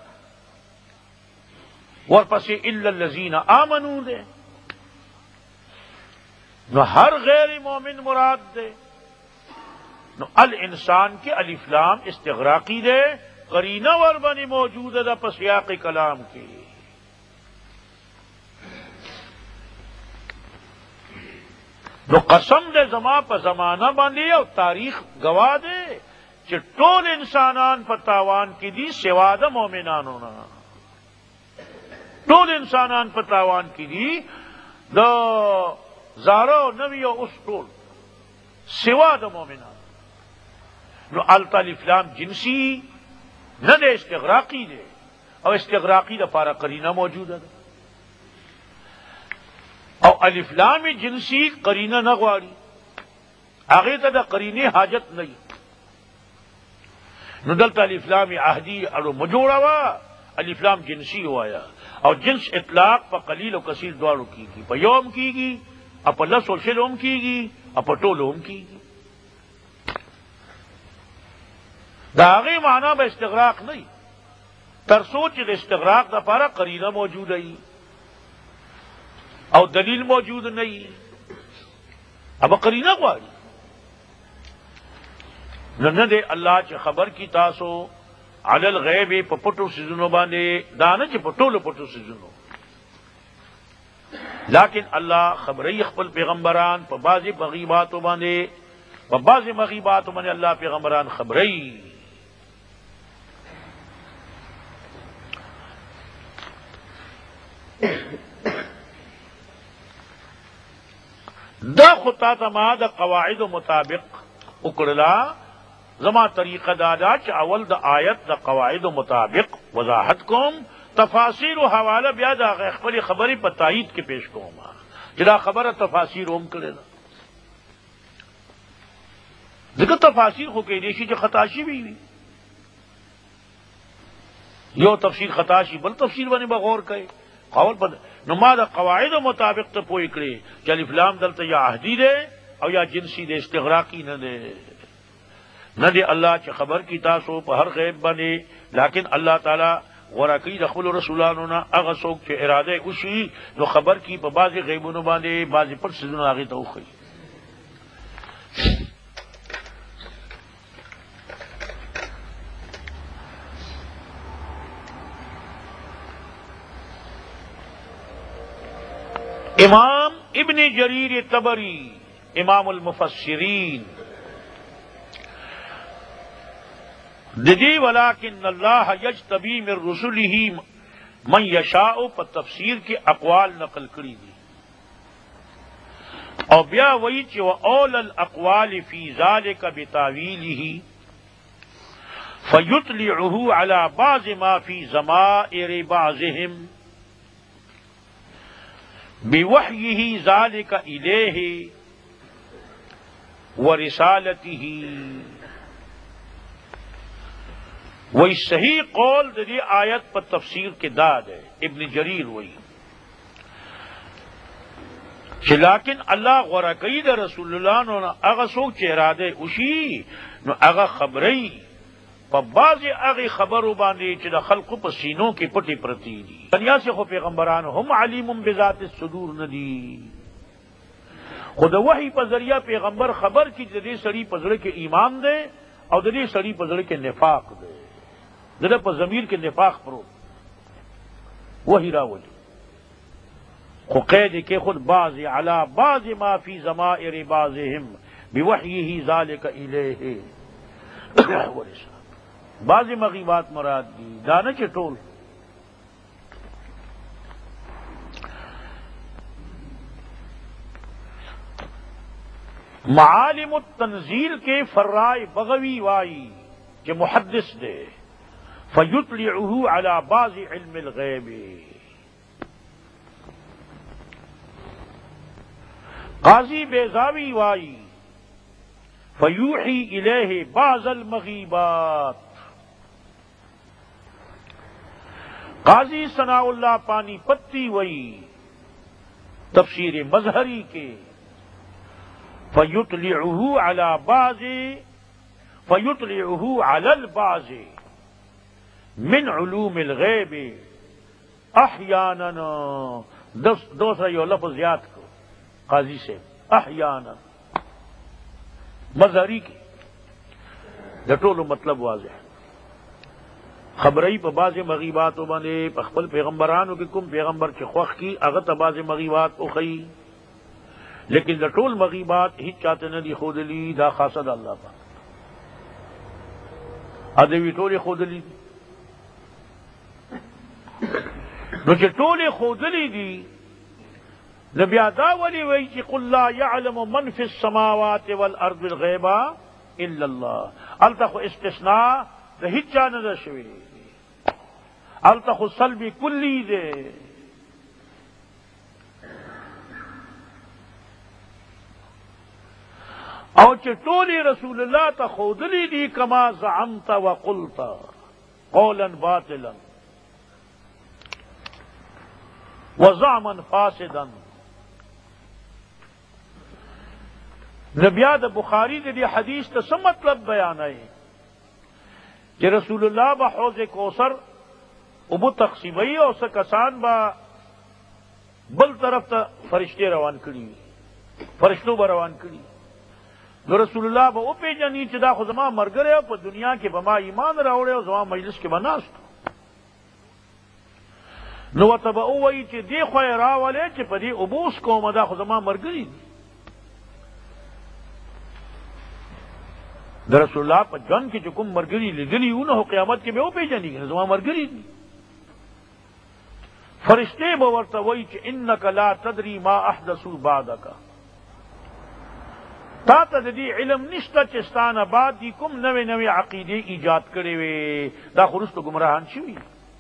ورپس الا الذین آمنوا دے نو ہر غیر مومن مراد دے. نو الانسان کے الف لام استغراقی دے، قرینہ ور بنی موجود دا پسیاق کلام کی. نو قسم دے زما پا زمانہ باندھی اور تاریخ گواہ دے کہ ٹول انسانان پر تاوان کی دی سوا دا مومنانو نا. ٹول انسانان پر تاوان کی دی دا زارو نوی و اس ٹول سوا دا مومنان. نو التا الف لام جنسی نہ دے استغراقی دے، اور استغراقی دا پارا قرینہ موجود ہے. او الف لام جنسی قرینہ نہ غواری، آگے تا دا قرینے حاجت نہیں. نو دلتا الف لام عہدی اڑو مجوڑا وا الف لام جنسی ہوایا. اور جنس اطلاق پا قلیل و کثیر دوارو کی گی، پا یوم کی گی، اپا لس و شلوم کی گی، اپا ٹولوم کی گی. دا آگے معنی با استغراق نہیں، ترسوچ دا استغراق دا پارا قرینہ موجود ہے او دلیل موجود نہیں. اب قرینہ قواری نہ دے اللہ چ خبر کی تاسو علی الغیب پا پٹو سیزنو باندے دانا چ پٹولو پٹو سیزنو، لیکن اللہ خبری اخبر پیغمبران پا بعضی مغیباتو باندے پا بعضی مغیباتو باندے اللہ پیغمبران خبری. دا خطا تما دا قواعد مطابق اکڑلا زما طریقہ دادا چ اول دا آیت دا قواعد مطابق وضاحت کوم، تفاسیر و حوالہ بیا دا خپل خبری پر تائید کے پیش کوما جدا خبر تفاسیر اوم کرے دا. ذکر تفاسیر خو کې دیشي چې خطاشي وي یو تفسیر خطاشي بل تفسیر باندې بغور کوي قول په نو ما د قواعد مطابق ته پوي کړی چې الف لام دلته یا عهدی ده او یا جنسی ده استغراقی نه ده نه دی الله چې خبر کی تاسو په هر غیب باندې لیکن الله تعالی ورکی د خپل رسولانو نه هغه څوک چې اراده وشي نو خبر کی په بعضی غیبونو باندې بعضی پر سيزونو هغه ته وخی امام ابن جریر طبری امام المفسرین ددی ولیکن اللہ یجتبی من رسلہ من یشاء پر تفسیر کے اقوال نقل کری دی اور بیا وہی چ واول الاقوال فی ذلک بتاویلہ فیطلعہ علی بعض ما فی ضمائر بعضهم بوحیہ ذلک الیہ ورسالتہ وہی صحیح قول دی آیت پر تفسیر کے داد ہے ابن جریر وہی لیکن اللہ غرقی دا رسول اللہ نو اغا سوک چہرا دے اسی نو اغا خبری پا بعض اغی خبرو باندے چی دا خلقو پا سینوں کی پٹی پرتی دی دنیا سے خو پیغمبران ہم علیم بذات الصدور ندی خود وحی پا ذریعہ پیغمبر خبر کی دے سڑی پزڑے کے ایمان دے اور دے سڑی پزڑے کے نفاق دے دل پر ضمیر کے نفاق پرو وہی راولی خو قید کے خود بعض علی بعض ما فی ضمائر بعضهم بوحیہ ذالک الیہ بعض مغیبات مراد دی دانا کے ٹول معالم التنزیل کے فرائے بغوی وائی کہ محدث دے فیطلعہ علی بعض علم الغیب قاضی بیضاوی وائی فیوحی الیہ بعض المغیبات قاضی ثناء اللہ پانی پتی وئی تفسیر مظہری کے فیطلعہ علی بعض فیطلعہ علی البعض من علوم الغیب احیانا دوسرا یہ لفظ یاد کو قاضی سے احیانا مظہری کی دٹولو مطلب واضح خبرئی پہ باز مغیبات بانے پخبل پیغمبرانو کی کم پیغمبر چی خوخ کی اغت باز مغیبات اخی لیکن دٹول مغیبات ہی چاہتے ندی خود لی دا خاصد اللہ پاک ادوی ٹولی خود لی نو چې ټولې ښودلې دي نو بیا دا ولې وایي چې قل لا یعلم من فی السماوات والارض الغیب الا الله هلته خو استثناء د هیڅ چا نه ده شوې هلته خو سلب کلی دی او چې ټولې رسول الله ته ښودلې دي کما زعمت وقلت قولا باطلا وزعما فاسدا نبیاد بخاری دی حدیث تا سم مطلب بیان ہے کہ رسول اللہ با حوض کوثر ابو تقسیمئی اور سکسان با بل طرف تا فرشتے روان کری فرشتوں با روان کری نو رسول اللہ با او پیجنی چدا خو زما مرگرے پا دنیا کے بما ایمان راوڑے اور زما مجلس کے بناستو نو تبا اوئی چې دی خواه راولے چې پا دی ابوس کوم دا خو زما مرگری دی در رسول اللہ پا جن کی چکم مرگری لدلی اونہو قیامت کے بے او پیجنی گی زما مرگری دی فرشتے بورتا وئی چې انک لا تدری ما احدثو بعدکا تا تا دی علم نشتا چستان بعد دی کم نوے نوے عقیدے ایجاد کرے وے دا خرست گمراہان شوی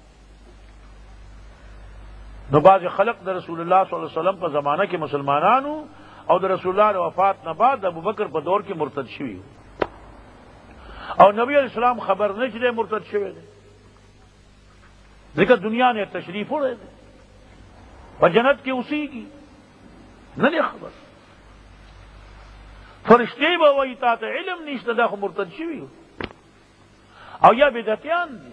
نو باز خلق در رسول اللہ صلی اللہ علیہ وسلم پر زمانہ کے مسلمانانو اور در رسول اللہ وفات نہ بعد ابو بکر پر دور کے مرتد شوی اور نبی علیہ السلام خبر نہیں چلے مرتد شوے دے ذکر دنیا نے تشریف اڑے دے اور جنت کی اسی کی نہ خبر فرشتے با وہی تا علم نیشت دا خو مرتد شوی ہو او یا بدعتیان دی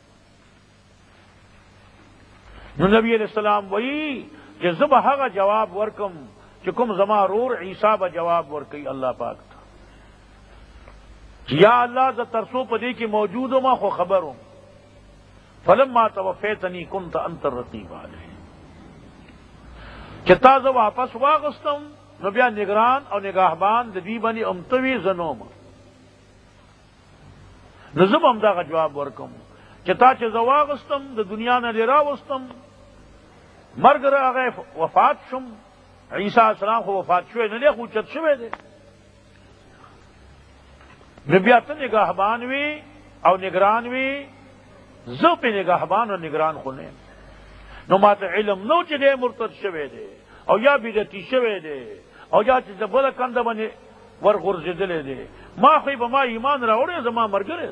نو نبی علیہ السلام وہی کہ زب هغه جواب ورکم چې کوم زما رور عیسی با جواب ورکي الله پاک تا یا اللہ ز ترسو پدی کی موجود ہوں ما خو خبر ہوں فلما توفیتنی کنت انت الرقیب علیہ چتا ز واپس واغستم نو بیا نگران او نگاہبان د دی بنی امتوی زنوم نظم هم دا جواب ورکم چتا چې ز واغستم د دنیا نه لراوستم مرګ راغی وفات شم عیسی السلام خو وفات شوی نه دی خو چت شوی دی نبیات نگاہبان وی او نگران وی زو پہ نگاہبان اور نگران خونے نو مات علم نو چی دے مرتد شوے دے او یا بیدتی شوے دے او یا چی بلا کند بنی ورغرز دلے دے ما خیب ما ایمان راوڑے زما مرگرے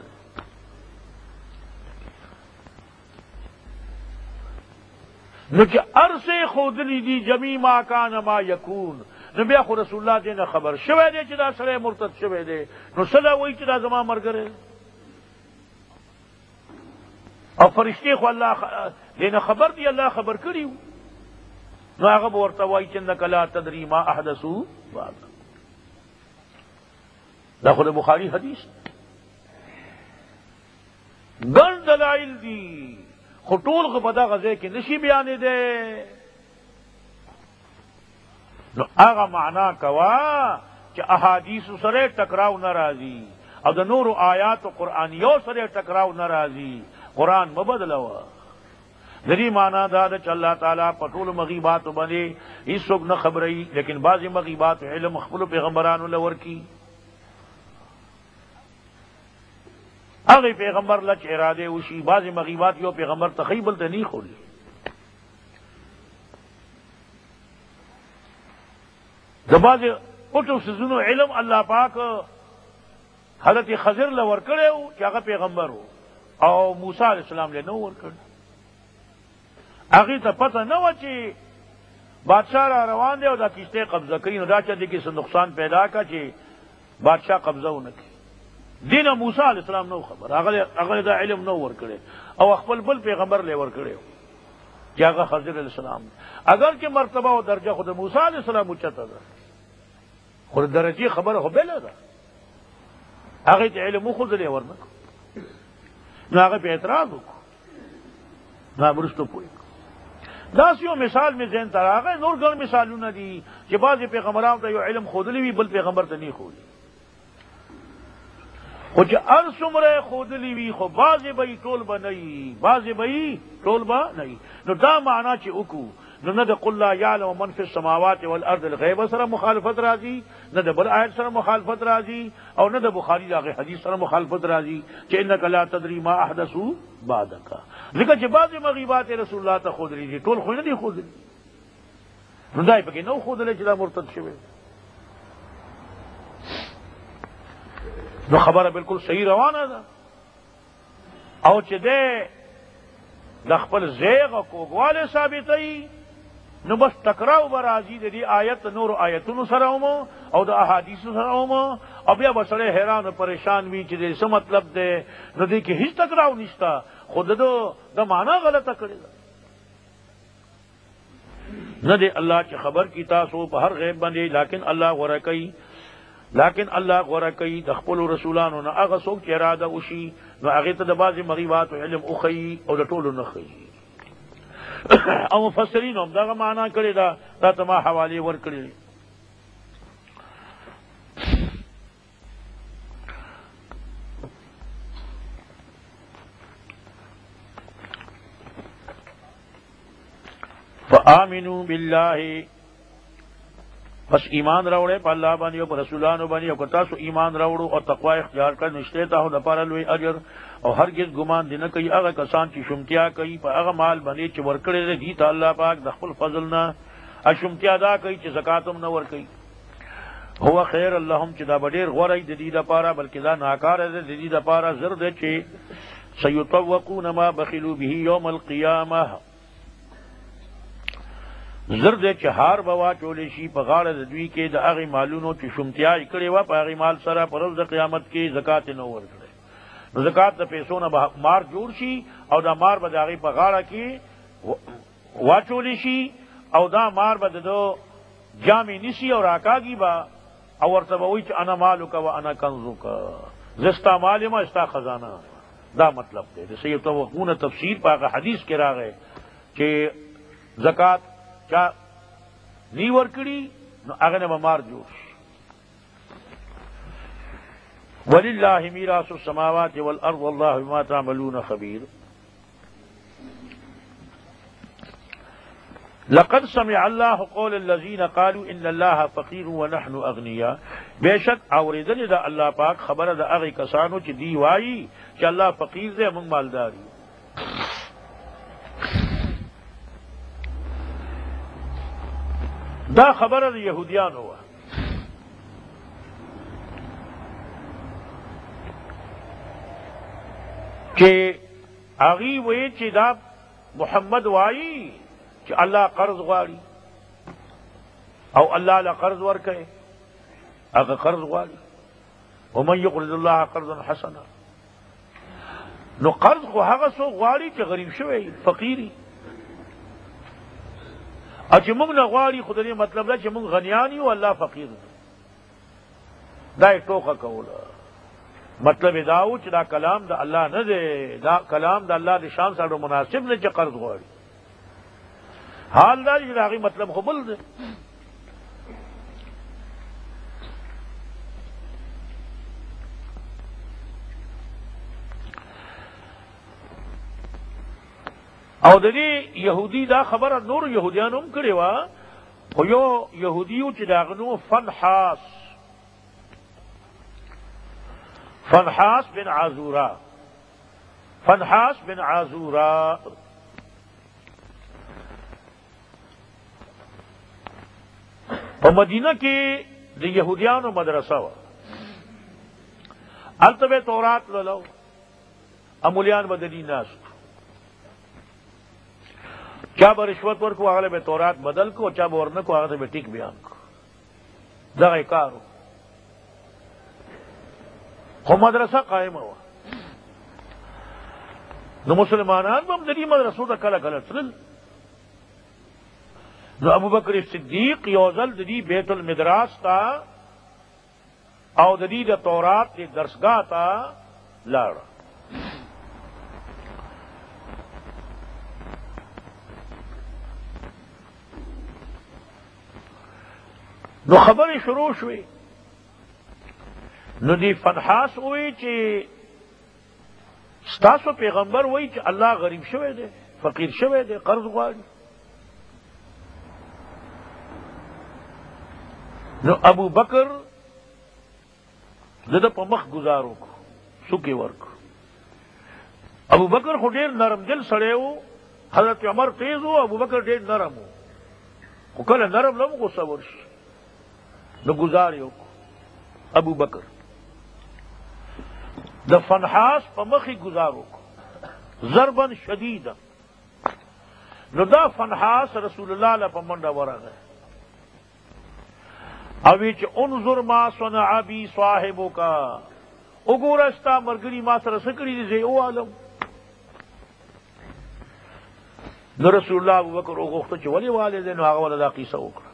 نو چی عرصے خودلی دی جمی ما کان ما یکون نو بیا خو رسول اللہ دینا خبر شوے دے چدا سڑے مرتد شوے دے نو صدا وہی چدا زما مرگرے اور فرشتے خو اللہ دینا خبر دی اللہ خبر کریو نو آغا بورتا وائی چندک لا تدری ما احدثو بعد دا خود بخاری حدیث گن دلائل دی خطول کو پدا غزے کی نشی بیانے دے نو آغا معنی کوا کہ احادیث سرے ٹکراو ناراضی او دا نور آیات و قرآنیو سرے ٹکراو ناراضی قرآن مبدلوا ذری معنی دادا چ اللہ تعالیٰ پٹول مغیبات بنے اس وقت نہ خبرئی لیکن بعض مغیبات علم خپل پیغمبران لور کی اگے پیغمبر لچ ارادے وشی بعض مغیبات یو پیغمبر تخیبل تے نہیں کھولی زباز اٹھو سزنو علم اللہ پاک حضرت خضر لور کرے ہو کہ اگر پیغمبر ہو او موسیٰ علیہ السلام لے نو ور کرے اگی تا پتہ نہ وچی بادشاہ را روان دے او دا کشتے قبضہ کری نو دا چا دے کسی نقصان پیدا کا چی بادشاہ قبضہ ہو نکی دین موسیٰ علیہ السلام نو خبر اگر دا علم نو ور کرے او اخبر بل پیغمبر لے ور کرے ہو کہ اگر خضر علیہ السلام اگر کہ مرتبہ و درجہ خود موسیٰ علیہ السلام اچھتا دا خود درجی خبر ہو بیلے دا اگر تے علم خود لے ور نکو نو اگر پہ اعتراض ہو نو برستو پوئی داسیوں مثال میں ذہن تر آگئے نور گن مثالوں نہ دی کہ بعض پیغمبران تا یو علم خودلی بھی بل پیغمبر تا نہیں خودلی خو چه ارسمره خودلی وی خو بعضی بئی ټول با نئی بعضی بئی ټول با نئی نو دا معنی چې اکو نو نه د قل لا یعلم من فی السماوات والارض الغیب سره مخالفت راځي نه د بل آیت سره مخالفت راځي او نه د بخاری دغه حدیث سره مخالفت راځي چې انک لا تدری ما احدثوا بعدک ځکه چې بعضی مغیبات رسول الله ته خودلی دي ټول خو نه دي خودلی نو دای پکې نو خودلی چې دا مرتد شوی نو خبر بالکل صحیح روانه ده او چې ده د خپل زیغ او کوګواله ثابتوي نو بس ټکراو به راځي د دې آیت نور آیتونو سره او د احادیثو سره او بیا به سړی حیران او پریشان وي چې څه مطلب ده نو دې کې هیڅ ټکراو نشته خود د معنا غلطه کړې ده نه دی الله چې خبر کی تاسو په هر غیب باندې لیکن اللہ غورا کئی د خپل رسولانو نه هغه څوک چې اراده وشي نو هغه ته د بعضی مغیبات علم اخی او د ټولو نه خي او مفسرین هم دا معنا کړی دا ته ما حواله ور کړی فآمنوا بالله بس ایمان راوڑے پا اللہ بانی پا رسولانو بانی او کتاسو ایمان راوڑو اور تقوی اختیار کر نشتے تا ہو دپارا لوی اجر اور ہرگز گمان دینا کئی اغا کسان چی شمتیا کئی پا اغا مال بانی چی ورکڑے دے دیتا اللہ پاک دخل فضلنا اشمتیا دا کئی چی زکاتم نہ ورکئی هو خیر اللهم چې دا ډېر غوره د دې لپاره، بلکې دا ناکاره ده د دې لپاره. زر ده چې سیطوقون ما بخلوا به یوم القیامه، زر ده چې هار به واچولی شي په غاړه د دوی کې د هغې مالونو چې شومتیا یې کړې وه، په هغې مال سره په ورځ د قیامت کې زکات یې نه ورکړی. نو زکات د پیسو نه به مار جوړ شي او دا مار به د هغې په غاړه کې واچولی شي او دا مار به د ده جامې نیسي او راکاږي به او ورته به وایي چې انا مالک و انا کنزک، زه ستا مال یم ستا خزانه. دا مطلب دی د سیطوقون تفسیر په هغه حدیث کې راغی چې زکات چا نی ورکړي نو هغه نه به مار جوړ شي. وللہ میراث السماوات والارض واللہ بما تعملون خبیر. لقد سمع الله قول الذين قالوا ان الله فقير ونحن اغنياء، بے شک اوریدل دا اللہ پاک خبر دا هغه کسانو چې دی وایي چې الله فقیر دی موږ مالدار یو. دا خبره د یهودیانو وه چې هغوی وایي چې دا محمد وایي چې الله قرض غواړي او الله له قرض ورکوي، هغه قرض غواړي. ومن یقرض الله قرضا حسنا، نو قرض خو هغه څوک غواړي چې غریب شوی فقیری، او چې موږ نه غواړي خو د دې مطلب دا چې موږ غنیان یو الله فقیر دی. دا یې ټوکه کوله. مطلب دا و چې دا کلام د الله نه دی، دا کلام د الله د شان سره مناسب نه چې قرض غواړي. حال دا چې د هغې مطلب خو بل دی. او د دې یهودي دا خبره نور یهودیانو هم کړې وه، خو یو یهودي و چې د هغه نوم فنحاس بن عازورا، فنحاس بن عازورا په مدینه کې د یهودیانو مدرسه وه، هلته به تورات لولو، امولیان به د دې ناست، چا به رشوت ورکو هغه به تورات بدل کو، چا به ورنکو هغه ته به ټیک بیان کو. دغه کار و. خو مدرسه قائمه وه. نو مسلمانان به هم د دې مدرسو ته کله کله تلل. نو ابوبکر صدیق یو ځل د دې بیت المدراس ته او د دې د تورات د درسګاه ته لاړ. نو خبرې شروع شوې. نو دی فنحاس وی چې ستاسو پیغمبر وی چې الله غریب شوی دی، فقیر شوی دی، قرض غواړي. نو ابو بکر دده په مخ گزار وکړو، سوکې ورکړو. ابو بکر خو ډېر نرم دل سړی و، حضرت عمر تیز و، ابو بکر ډېر نرم و، خو کله نرم نه هم غصه ورشي. نو گزار یې وکړو ابو بکر، د فنحاس په مخې گزار وکړو ضربا شدیدا. نو دا فنحاس رسول الله له په منډه ورغی او وی چې انظر ما صنع بی صاحبک، وګوره ستا ملګري ما سره څه کړي دي، زه یې ووالم. نو رسول الله ابوبکر وغوښته چې ولې والدی، نو هغه وله دا قیصه وکړه.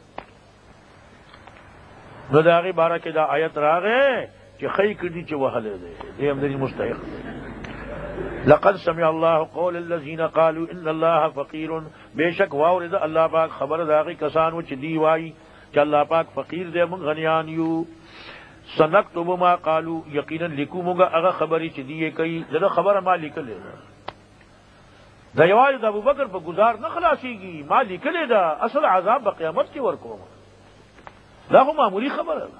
نو د هغې باره کې دا آیت راغی چې خی کړي چې وهلی دی، دی هم د دې مستحق دی. لقد سمع الله قول الذين قالوا ان الله فقير، بے شک واورد الله پاک خبر د هغې کسانو چې دی وایي چې الله پاک فقیر دی، موږ غنیان یو. سنکتب ما قالوا، یقینا لیکو موږ هغه خبرې چې دی یې کوي. دغه خبره ما لیکلې ده، دا یوازې د ابوبکر په گزار نه خلاصېږي، ما لیکلې ده، اصل عذاب په قیامت کې ورکوم. دا خو معمولی خبره ده.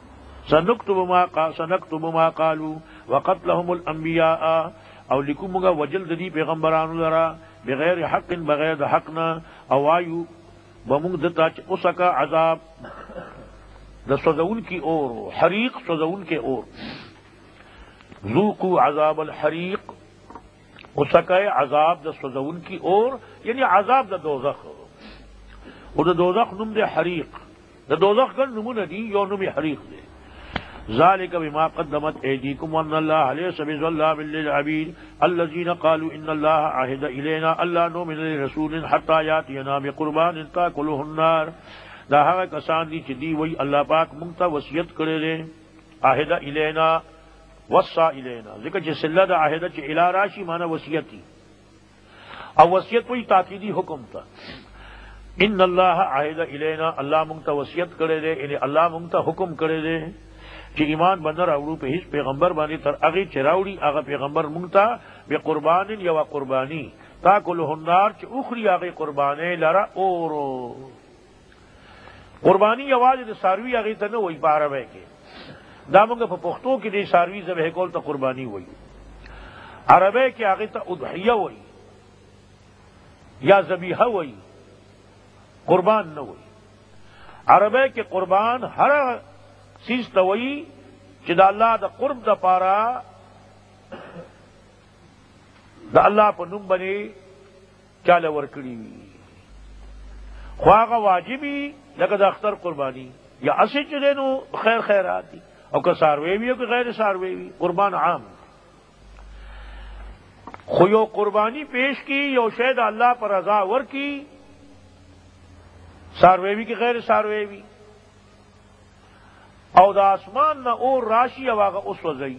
سنکتب ما قالوا وقتلهم الانبیاء، او لیکو موږ وجل د دې پیغمبرانو لره بغیر حق، بغیر د حق نه، او وایو به موږ دته چې اوسکه عذاب دا سوزون کی اور حریق سوزون کے اور ذوقوا عذاب الحریق اسکے عذاب دا سوزون کی اور یعنی عذاب دا دوزخ اور دا دوزخ نم دے حریق دا دوزخ کن نمون دی یو نم حریق دے ذالک بما قدمت ایدیکم وان اللہ لیس بظلام للعبید الذین قالوا ان اللہ عہد الینا اللہ نؤمن لرسول حتی یاتینا بقربان تاکلہ النار دا ہوا کسان دی چی دی وی اللہ پاک منگتا وصیت کرے دے عہد الینا وصا الینا ذکر چی سلہ دا عہد چی الہ راشی مانا وصیتی او وصیت وی تاکیدی حکم تا ان اللہ عہد الینا اللہ منگتا وصیت کرے دے یعنی اللہ منگتا حکم کرے دے چی ایمان بندر اوڑو پہ ہیس پیغمبر بانی تر اغی چراوڑی آغا پیغمبر منگتا بے قربان یوا قربانی تاکلہ النار چی اخری آغی قربانے لرا اورو قربانی آواز دے ساروی آگئی تا نہ وہی پارا بے کے دامنگا پا پختوں کی دے ساروی زبہ کول تا قربانی ہوئی عربے کے آگئی تا ادھیہ ہوئی یا ذبیحہ ہوئی قربان نہ ہوئی عربے کے قربان ہر چیز توئی کہ دا اللہ دا قرب دا پارا دا اللہ پا نم بنے چال ورکڑی خواہ واجبی لکہ دا اختر قربانی یا اسی چلے نو خیر خیرات دی او کہ ساروے بھی ہو کہ غیر ساروے بھی قربان عام خویو قربانی پیش کی یو شید اللہ پر رضا ور کی ساروے بھی کہ غیر ساروے بھی او دا آسمان نہ اور راشی اواغا اس وزئی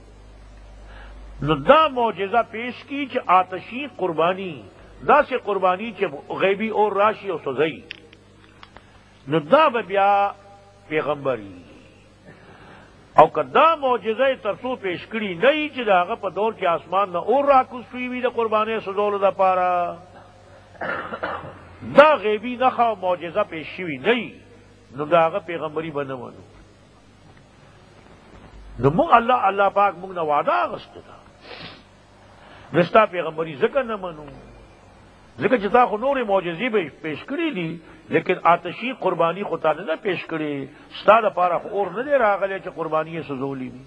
نو دا معجزہ پیش کی چھ آتشی قربانی دا سے قربانی چھ غیبی اور راشی اس وزئی نو دا بیا پیغمبری او کدا معجزہ ترسو پیش کری نئی چھ دا آغا پا دور کے آسمان نہ اور راکس فیوی دا قربانی سدول دا پارا دا غیبی نخوا معجزہ پیش شوی نئی نو دا آغا پیغمبری بنمانو نو مونگ اللہ پاک مونگ نہ وعدہ آغست دا نستا پیغمبری ذکر نہ منو ذکر جتا خو نور معجزی پیش کری دی لیکن آتشی قربانی خطا نہ پیش کری ستا دا پارا اور نہ دے راغلے چا قربانی سزولی بھی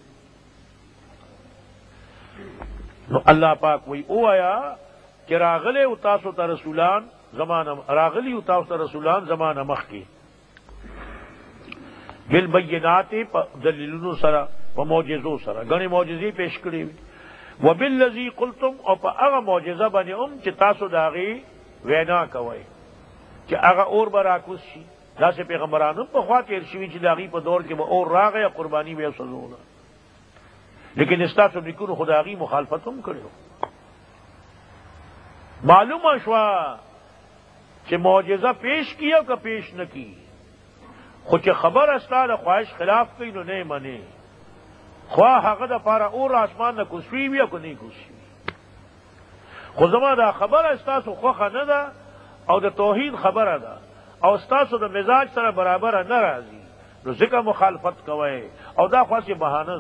نو اللہ پاک وہی او آیا کہ راغلے اتاسو تا رسولان زمانہ راغلی اتاسو تا رسولان زمانہ مخ کے بالبینات دلیلونو سرا و معجزو سرا گنے معجزی پیش کری وبالذی قلتم او پا اغا معجزہ بنی چی تاسو داغی وینا کوئی چی اغا اور براکوس شی دا سے پیغمبرانم پا خواہ تیر شوی چی داغی پا دور کے با اور راغی قربانی بے سزونا لیکن استاسو نکون خداغی مخالفتم کرو معلوم اشوا چی معجزہ پیش کیا کا پیش نہ کی خود چی خبر استاد خواہش خلاف کئی نو نہیں منے خواہ حق دا پارا اور آسمان نہ کسوی بھی کو نہیں کسوی خود زمان دا خبر استاسو خوخا نہ دا او دا توحید خبر دا او استاسو دا مزاج سر برابر نہ رازی نو ذکر مخالفت کوئے او دا خواہ سے بہانہ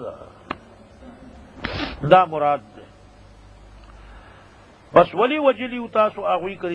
دا مراد دے بس ولی وجلی اتاسو آغوی کری